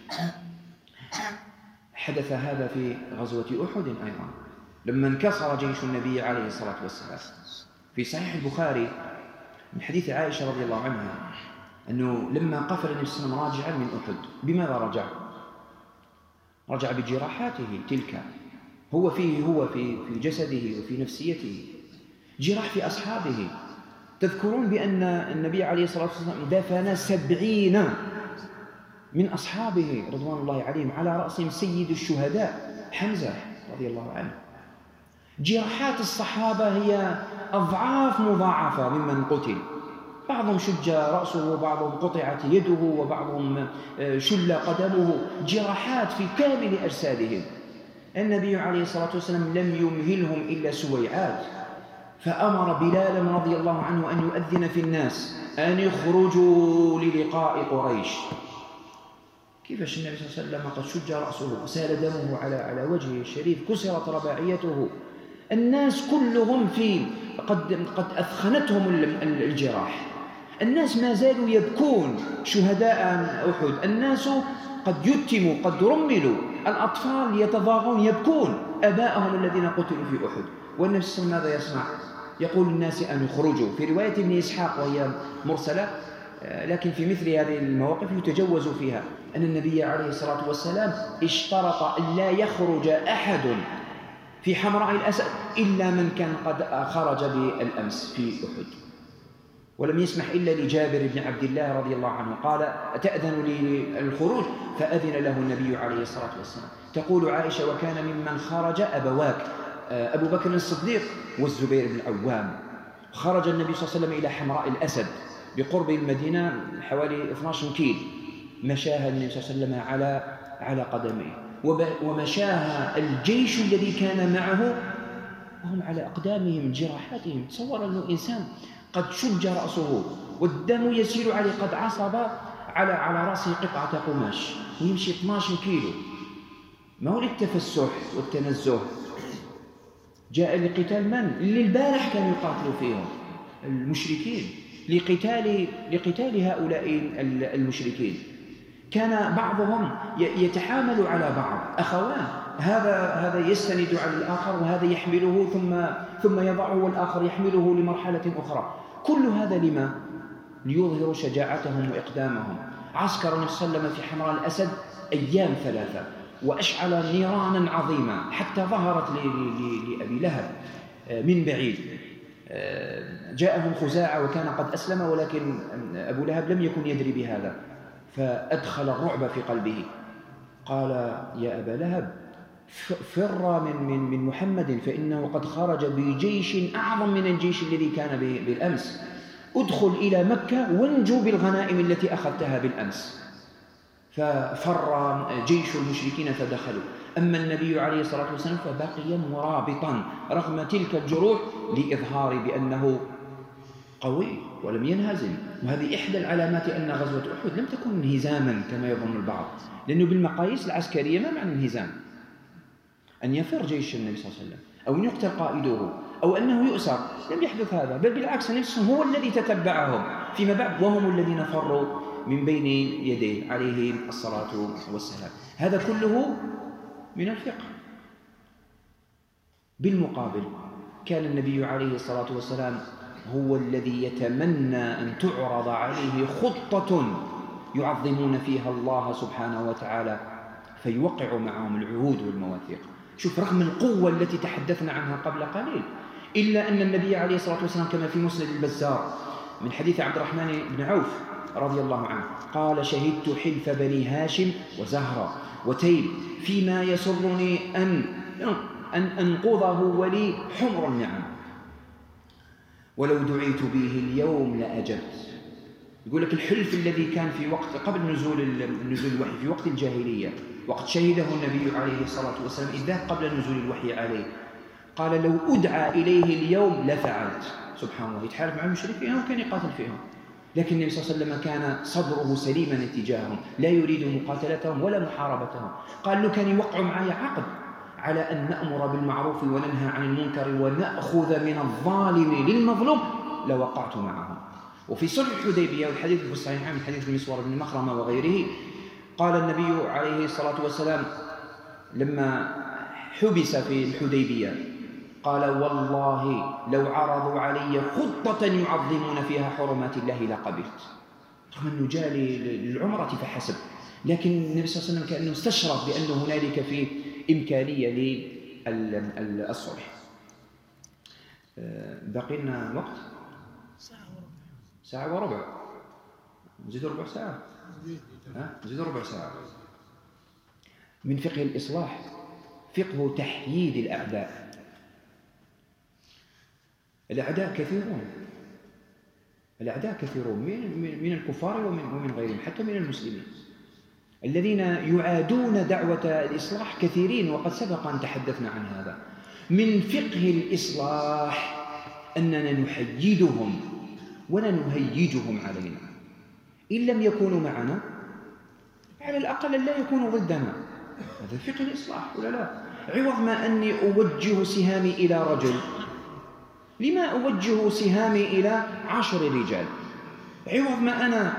حدث هذا في غزوة أحد أيضا لما انكسر جيش النبي عليه الصلاة والسلام. في صحيح البخاري من حديث عائشة رضي الله عنها أنه لما قفل النبي صلى الله عليه وسلم راجعا من أحد، بماذا رجع؟ رجع بجراحاته تلك، هو فيه هو في في جسده وفي نفسيته، جراح في أصحابه. تذكرون بأن النبي عليه الصلاة والسلام دفن سبعين من أصحابه رضوان الله عليهم، على رأسهم سيد الشهداء حمزة رضي الله عنه. جراحات الصحابة هي أضعاف مضاعفة ممن قتل، بعضهم شج رأسه وبعضهم قطعت يده وبعضهم شل قدمه، جراحات في كامل أجسادهم. النبي عليه الصلاة والسلام لم يمهلهم إلا سويعات، فأمر بلالا رضي الله عنه أن يؤذن في الناس أن يخرجوا للقاء قريش. كيفاش النبي صلى الله عليه وسلم قد شج رأسه وسال دمه على على وجهه الشريف، كسرت رباعيته، الناس كلهم في قد قد أثخنتهم الجراح، الناس ما زالوا يبكون شهداء أحد، الناس قد يتموا قد رملوا، الأطفال يتضاغون يبكون أباءهم الذين قتلوا في أحد. والنبي صلى الله عليه وسلم ماذا يصنع؟ يقول للناس أن يخرجوا. في رواية ابن إسحاق وهي مرسلة، لكن في مثل هذه المواقف يتجوز فيها، أن النبي عليه الصلاة والسلام اشترط أن لا يخرج أحد في حمراء الأسد إلا من كان قد خرج بالأمس في أحد، ولم يسمح إلا لجابر بن عبد الله رضي الله عنه، قال أتأذن لي الخروج؟ فأذن له النبي عليه الصلاة والسلام. تقول عائشة وكان ممن خرج أبواك، أبو بكر الصديق والزبير بن العوام. خرج النبي صلى الله عليه وسلم إلى حمراء الأسد بقرب المدينة حوالي اثني عشر كيلو، مشاها النبي صلى الله عليه وسلم على على قدميه، ومشاها الجيش الذي كان معه وهم على أقدامهم جراحاتهم. تصور أنه إنسان قد شج رأسه والدم يسيل عليه، قد عصب على على رأسه قطعة قماش ويمشي اثني عشر كيلو. ما هو للتفسح والتنزه، جاء لقتال من؟ اللي البارح كانوا يقاتلوا فيهم المشركين، لقتال لقتال هؤلاء المشركين. كان بعضهم يتحامل على بعض، أخوان، هذا هذا يستند على الآخر وهذا يحمله ثم ثم يضعه والآخر يحمله لمرحلة أخرى. كل هذا لما؟ ليظهروا شجاعتهم وإقدامهم. عسكر النبي صلى الله عليه وسلم في حمراء الأسد أيام ثلاثة، وأشعل نيرانا عظيمة حتى ظهرت لأبي لهب من بعيد. جاءهم خزاعة وكان قد أسلم، ولكن أبو لهب لم يكن يدري بهذا، فأدخل الرعب في قلبه. قال يا أبا لهب فر من, من, من محمد فإنه قد خرج بجيش أعظم من الجيش الذي كان بالأمس، ادخل إلى مكة وانجو بالغنائم التي أخذتها بالأمس. ففر جيش المشركين فدخلوا. أما النبي عليه الصلاة والسلام فبقي مرابطا رغم تلك الجروح لإظهار بأنه قوي ولم ينهزم. وهذه إحدى العلامات أن غزوة أحد لم تكن انهزاما كما يظن البعض، لأنه بالمقاييس العسكرية ما معنى انهزام؟ أن يفر جيش النبي صلى الله عليه وسلم أو أن يقتل قائده أو أنه يؤسر، لم يحدث هذا، بل بالعكس نفسه هو الذي تتبعهم فيما بعد، وهم الذين فروا من بين يديه عليه الصلاة والسلام. هذا كله من الفقه. بالمقابل كان النبي عليه الصلاة والسلام هو الذي يتمنى أن تعرض عليه خطة يعظمون فيها الله سبحانه وتعالى فيوقع معهم العهود والمواثيق. شوف، رغم القوة التي تحدثنا عنها قبل قليل، إلا أن النبي عليه الصلاة والسلام كما في مسند البزار من حديث عبد الرحمن بن عوف رضي الله عنه قال شهدت حلف بني هاشم وزهرة وتيل فيما يسرني أن أن أنقضه ولي حمر النعم ولو دعيت به اليوم لأجبت. يقول لك الحلف الذي كان في وقت قبل نزول نزول الوحي في وقت الجاهلية، وقت شهده النبي عليه الصلاة والسلام إذ ذاك قبل نزول الوحي عليه، قال لو أدعى إليه اليوم لفعلت. سبحان الله، يتحالف مع المشركين وكان يقاتل فيهم، لكن النبي صلى الله عليه وسلم كان صدره سليما اتجاههم، لا يريد مقاتلتهم ولا محاربتهم. قال له كان يوقع معي عقد على أن نأمر بالمعروف وننهى عن المنكر ونأخذ من الظالم للمظلوم لوقعت معهم. وفي صلح الحديبية والحديث في الصحيحين من حديث المسور بن مخرمة وغيره، قال النبي عليه الصلاة والسلام لما حبس في الحديبية قال والله لو عرضوا علي خطة يعظمون فيها حرمات الله لقبلت. رغم أنه جاء للعمرة فحسب، لكن النبي صلى الله عليه وسلم كأنه استشرف بأن هنالك في إمكانية للصلح. باقي لنا وقت ساعة وربع، نزيد ربع ساعة، ها نزيد ربع ساعة. من فقه الإصلاح فقه تحييد الأعداء. الأعداء كثيرون، الأعداء كثيرون من من الكفار ومن ومن غيرهم، حتى من المسلمين الذين يعادون دعوة الإصلاح كثيرين، وقد سبق أن تحدثنا عن هذا. من فقه الإصلاح أننا نحيدهم ولا نهيجهم علينا. إن لم يكونوا معنا على الأقل لا يكونوا ضدنا. هذا فقه الإصلاح ولا لا؟ عوض ما أني أوجه سهامي إلى رجل، لما أوجه سهامي إلى عشر رجال؟ عوض ما أنا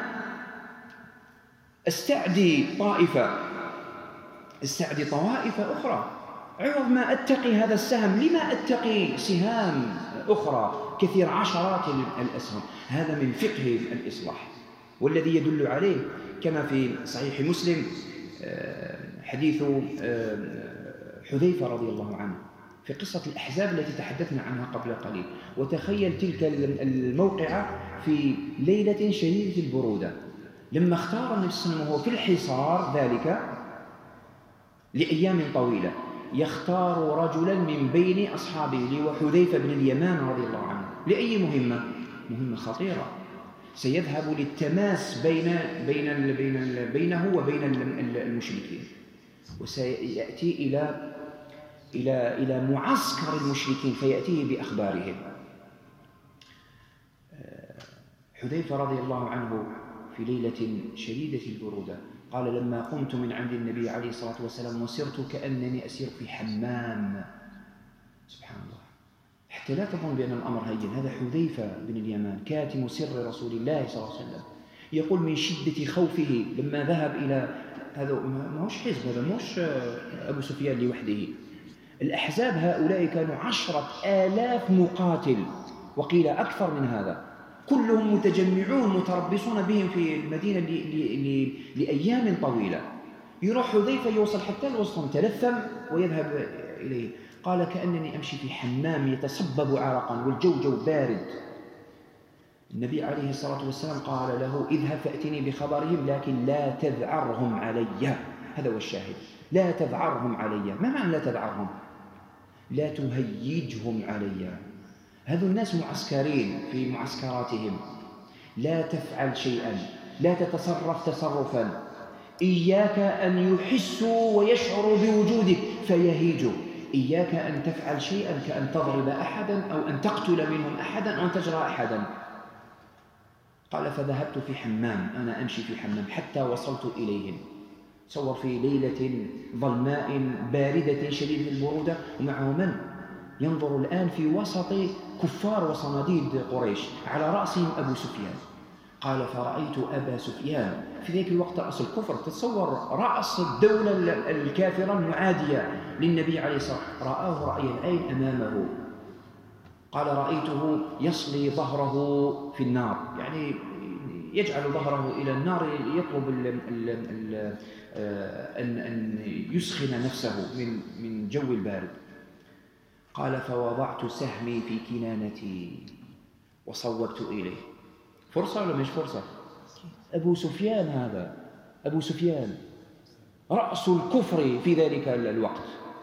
استعدي طائفة استعدي طوائف أخرى، عوض ما أتقي هذا السهم لما أتقي سهام أخرى كثير عشرات الأسهم؟ هذا من فقه الإصلاح، والذي يدل عليه كما في صحيح مسلم حديث حذيفة رضي الله عنه في قصة الأحزاب التي تحدثنا عنها قبل قليل. وتخيل تلك الموقعة في ليلة شديدة البرودة، لما اختار النبي صلى الله عليه وسلم وهو في الحصار ذلك لأيام طويلة، يختار رجلا من بين أصحابه اللي هو حذيفة بن اليمان رضي الله عنه لأي مهمة؟ مهمة خطيرة، سيذهب للتماس بين بين بين بينه وبين المشركين، وسيأتي إلى إلى إلى معسكر المشركين فيأتيه بأخبارهم. حذيفة رضي الله عنه في ليلة شديدة البرودة قال: لما قمت من عند النبي عليه الصلاة والسلام وسرت كأنني أسير في حمام. سبحان الله، حتى لا تظن بأن الأمر هين. هذا حذيفة بن اليمان كاتم سر رسول الله صلى الله عليه وسلم، يقول من شدة خوفه لما ذهب إلى هذا، ما هوش حزب، هذا مش أبو سفيان لوحده، الأحزاب هؤلاء كانوا عشرة آلاف مقاتل وقيل أكثر من هذا، كلهم متجمعون متربصون بهم في المدينة ل... ل... ل... لأيام طويلة. يروح حذيفة يوصل حتى الوسط تلثم ويذهب إليه. قال: كأنني أمشي في حمام يتصبب عرقا والجو جو بارد. النبي عليه الصلاة والسلام قال له: اذهب فأتني بخبرهم لكن لا تذعرهم علي. هذا هو الشاهد، لا تذعرهم علي. ما معنى لا تذعرهم؟ لا تهيجهم علي. هذو الناس معسكرين في معسكراتهم، لا تفعل شيئا، لا تتصرف تصرفا، إياك أن يحسوا ويشعروا بوجودك فيهيجوا، إياك أن تفعل شيئا كأن تضرب أحدا أو أن تقتل منهم أحدا أو أن تجرى أحدا. قال: فذهبت في حمام، أنا أمشي في حمام حتى وصلت إليهم. صور في ليلة ظلماء باردة شديدة البرودة، ومعه من؟ ينظر الآن في وسط كفار وصناديد قريش، على رأسهم أبو سفيان. قال: فرأيت أبا سفيان في ذلك الوقت رأس الكفر، تتصور رأس الدولة الكافرة المعادية للنبي عليه الصلاة والسلام، رآه رأي العين أمامه. قال: رأيته يصلي ظهره في النار، يعني يجعل ظهره إلى النار، يطلب ال ال ال أن أن يسخن نفسه من من جو البارد. قال: فوضعت سهمي في كنانتي وصوبت إليه. فرصة ولا مش فرصة؟ أبو سفيان، هذا أبو سفيان رأس الكفر في ذلك الوقت،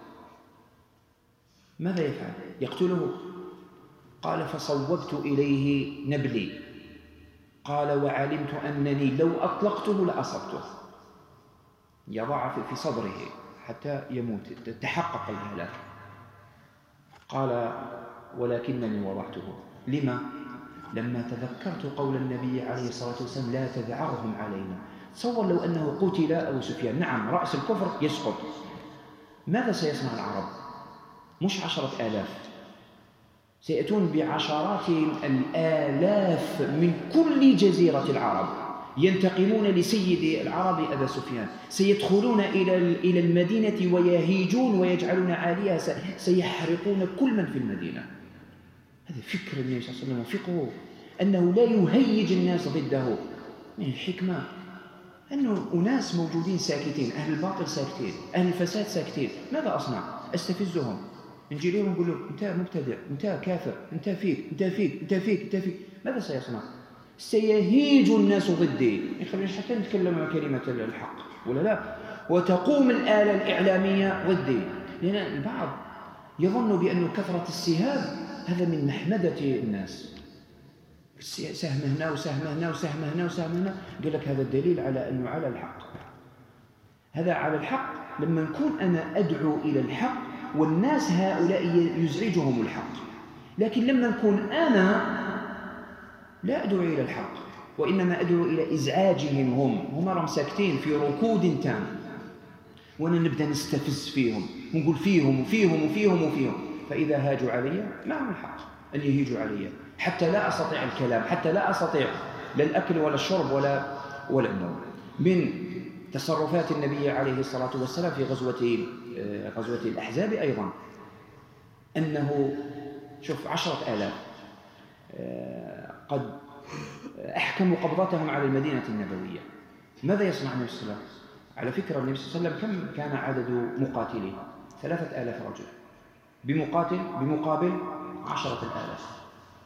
ماذا يفعل؟ يقتله. قال: فصوبت إليه نبلي. قال: وعلمت أنني لو أطلقته لأصبته. يضع في صدره حتى يموت، تحقق الهلاك. قال: ولكنني وضعته. لما؟ لما تذكرت قول النبي عليه الصلاة والسلام: لا تذعرهم علينا. تصور لو أنه قتل أبو سفيان، نعم رأس الكفر يسقط، ماذا سيصنع العرب؟ مش عشرة آلاف، سيأتون بعشرات الآلاف من كل جزيرة العرب، ينتقمون لسيد العرب أبا سفيان، سيدخلون إلى إلى المدينة ويهيجون ويجعلون عاليها، سيحرقون كل من في المدينة. هذا فكر النبي صلى الله عليه وسلم وفقه، أنه لا يهيج الناس ضده. من الحكمة أنه أناس موجودين ساكتين، أهل الباطل ساكتين، أهل الفساد ساكتين، ماذا أصنع؟ أستفزهم، نجي لهم نقول له: أنت مبتدع، أنت كافر، أنت فيك، أنت فيك، أنت فيك، أنت فيك. ماذا سيصنع؟ سيهيج الناس ضدي، يخلينا حتى نتكلم كلمة الحق ولا لا، وتقوم الآلة الإعلامية ضدي. لأن البعض يظن بأن كثرة السهام هذا من محمدة الناس، سهم هنا وسهم هنا وسهم هنا وسهم هنا، قال لك هذا الدليل على أنه على الحق. هذا على الحق لما نكون أنا أدعو إلى الحق والناس هؤلاء يزعجهم الحق، لكن لما نكون أنا لا أدعو إلى الحق وإنما أدعو إلى إزعاجهم هم، هم راهم ساكتين في ركود تام، وأنا نبدأ نستفز فيهم ونقول فيهم وفيهم وفيهم وفيهم، فإذا هاجوا علي معهم الحق أن يهيجوا علي حتى لا أستطيع الكلام، حتى لا أستطيع لا الأكل ولا الشرب ولا ولا النوم. من تصرفات النبي عليه الصلاة والسلام في غزوة غزوة الأحزاب أيضا أنه شوف عشرة آلاف قد أحكموا قبضتهم على المدينة النبوية. ماذا يصنع النبي صلى الله عليه وسلم؟ على فكرة النبي صلى الله عليه وسلم كم كان عدد مقاتليه؟ ثلاثة آلاف رجل بمقاتل بمقابل عشرة الآلاف.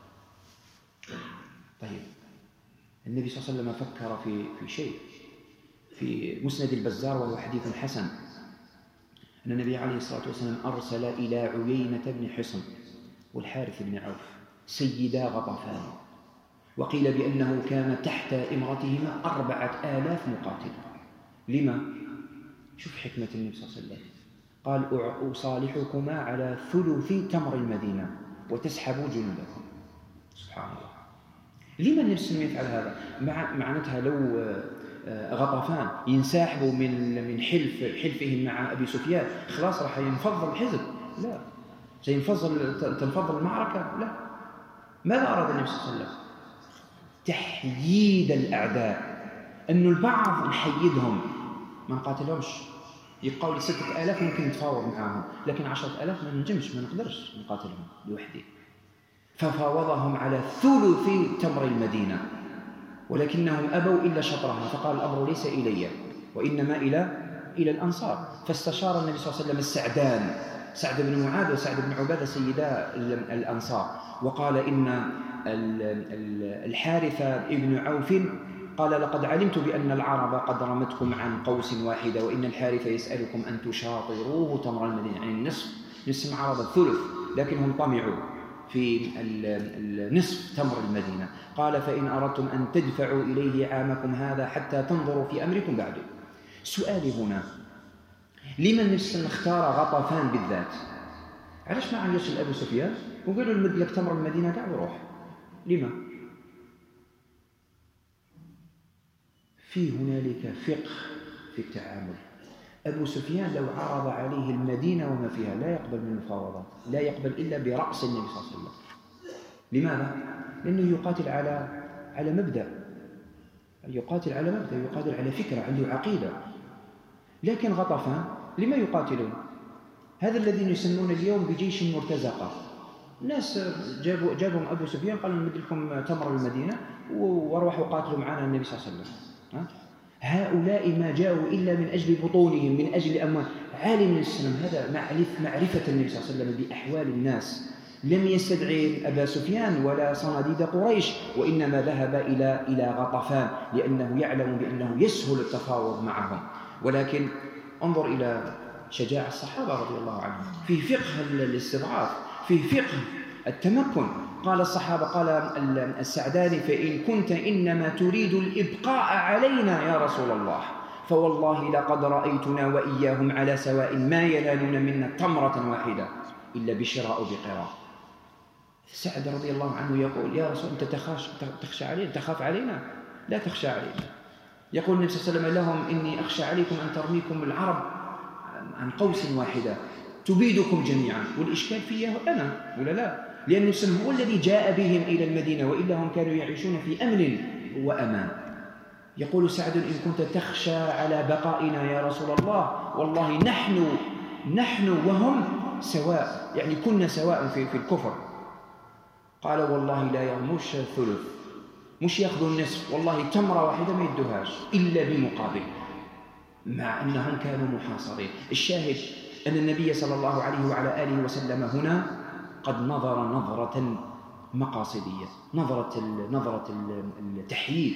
طيب النبي صلى الله عليه وسلم فكر في في شيء في مسند البزار وهو حديث حسن أن النبي عليه الصلاة والسلام أرسل إلى عيينة بن حصن والحارث بن عوف سيدا غطفان، وقيل بأنه كان تحت إمرتهما أربعة آلاف مقاتل. لما؟ شوف حكمة النبي صلى الله عليه وسلم، قال أصالحكما على ثلث تمر المدينة وتسحبوا جنودكم. سبحان الله. لما النبي صلى الله عليه وسلم يفعل هذا؟ مع معناتها لو غطفان ينسحبوا من من حلف حلفهم مع أبي سفيان خلاص راح ينفضل الحزب، لا سينفضل تنفضل المعركة، لا. ماذا أراد النبي صلى الله عليه وسلم؟ تحييد الأعداء، أن البعض نحيدهم ما نقاتلهمش، يبقوا لي ستة آلاف ممكن نتفاوض معهم، لكن عشرة آلاف ما ننجمش ما نقدرش نقاتلهم لوحدي. ففاوضهم على ثلث تمر المدينة، ولكنهم أبوا إلا شطرها، فقال الأمر ليس إلي وإنما إلى إلى الأنصار. فاستشار النبي صلى الله عليه وسلم السعدان، سعد بن معاذ وسعد بن عبادة سيدا الأنصار، وقال إن الحارث ابن عوف قال لقد علمت بأن العرب قد رمتكم عن قوس واحدة، وإن الحارث يسألكم أن تشاطروه تمر المدينة، يعني النصف نصف العرب الثلث، لكنهم طمعوا في النصف تمر المدينة. قال فإن أردتم أن تدفعوا إليه عامكم هذا حتى تنظروا في أمركم بعده. سؤالي هنا، لمن النبي صلى الله عليه وسلم اختار غطفان بالذات؟ علاش ما عيش أبو سفيان وقالوا المد لك تمر المدينة كاع وروح؟ لما؟ في هنالك فقه في التعامل. أبو سفيان لو عرض عليه المدينة وما فيها لا يقبل من المفاوضات، لا يقبل إلا برأس النبي صلى الله عليه وسلم. لماذا؟ لأنه يقاتل على على مبدأ، يقاتل على مبدأ، يقاتل على فكرة، عنده عقيدة. لكن غطفان لما يقاتلون؟ هذا الذين يسمون اليوم بجيش مرتزقة. الناس جابوا جابهم أبو سفيان قالوا نمد لكم تمر المدينة وروحوا قاتلوا معنا النبي صلى الله عليه وسلم. هؤلاء ما جاءوا إلا من أجل بطونهم، من أجل أموال. عالم الإسلام هذا معرف معرفة النبي صلى الله عليه وسلم بأحوال الناس، لم يستدعي أبا سفيان ولا صناديد قريش، وإنما ذهب إلى إلى غطفان لأنه يعلم بأنه يسهل التفاوض معهم. ولكن انظر إلى شجاعة الصحابة رضي الله عنهم في فقه الاستضعاف، في فقه التمكن. قال الصحابة، قال السعداني فإن كنت إنما تريد الإبقاء علينا يا رسول الله فوالله لقد رأيتنا وإياهم على سواء ما ينالون منا تمرة واحدة إلا بشراء بقراء. سعد رضي الله عنه يقول يا رسول أنت تخاش تخشى علينا، تخاف علينا؟ لا تخشى علينا. يقول النبي صلى الله عليه وسلم لهم إني أخشى عليكم أن ترميكم العرب عن قوس واحدة تبيدكم جميعا، والإشكال فيه أنا ولا لا؟ لأن النبي هو الذي جاء بهم إلى المدينة، وإلا هم كانوا يعيشون في أمن وأمان. يقول سعد إن كنت تخشى على بقائنا يا رسول الله والله نحن نحن وهم سواء، يعني كنا سواء في, في الكفر. قال والله لا يرموش ثلث، مش يأخذوا النصف، والله تمرة واحدة ما يدوهاش إلا بمقابل، مع أنهم كانوا محاصرين. الشاهد أن النبي صلى الله عليه وعلى آله وسلم هنا قد نظر نظرة مقاصدية، نظرة نظرة التحييد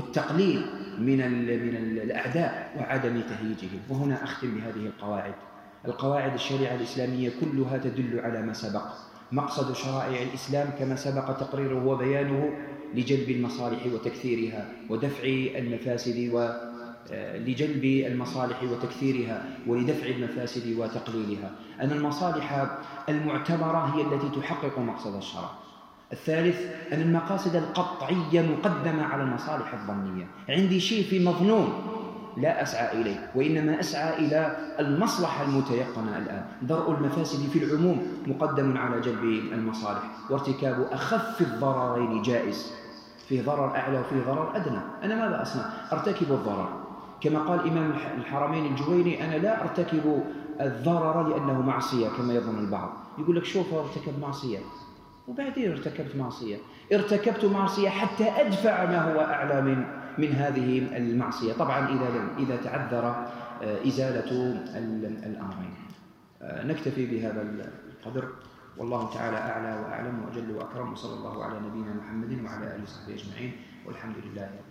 والتقليل من من الأعداء وعدم تهييجهم. وهنا أختم بهذه القواعد القواعد الشريعة الإسلامية كلها تدل على ما سبق. مقصد شرائع الإسلام كما سبق تقريره وبيانه لجلب المصالح وتكثيرها ودفع المفاسد و لجلب المصالح وتكثيرها ولدفع المفاسد وتقليلها، أن المصالح المعتبرة هي التي تحقق مقصد الشرع. الثالث أن المقاصد القطعية مقدمة على المصالح الظنية. عندي شيء في مظنون لا أسعى إليه، وإنما أسعى إلى المصلحة المتيقنة الآن. درء المفاسد في العموم مقدم على جلب المصالح، وارتكاب أخف الضررين جائز. فيه ضرر أعلى وفيه ضرر أدنى. أنا ماذا أصنع؟ أرتكب الضرر، كما قال إمام الحرمين الجويني: أنا لا أرتكب الضرر لأنه معصية كما يظن البعض. يقول لك شوف ارتكب معصية، وبعدين ارتكبت معصية، ارتكبت معصية حتى أدفع ما هو أعلى من من هذه المعصية، طبعا إذا إذا تعذر إزالة الأمرين. نكتفي بهذا القدر، والله تعالى أعلى وأعلم وأجل وأكرم، وصلى الله على نبينا محمد وعلى آله وصحبه أجمعين، والحمد لله.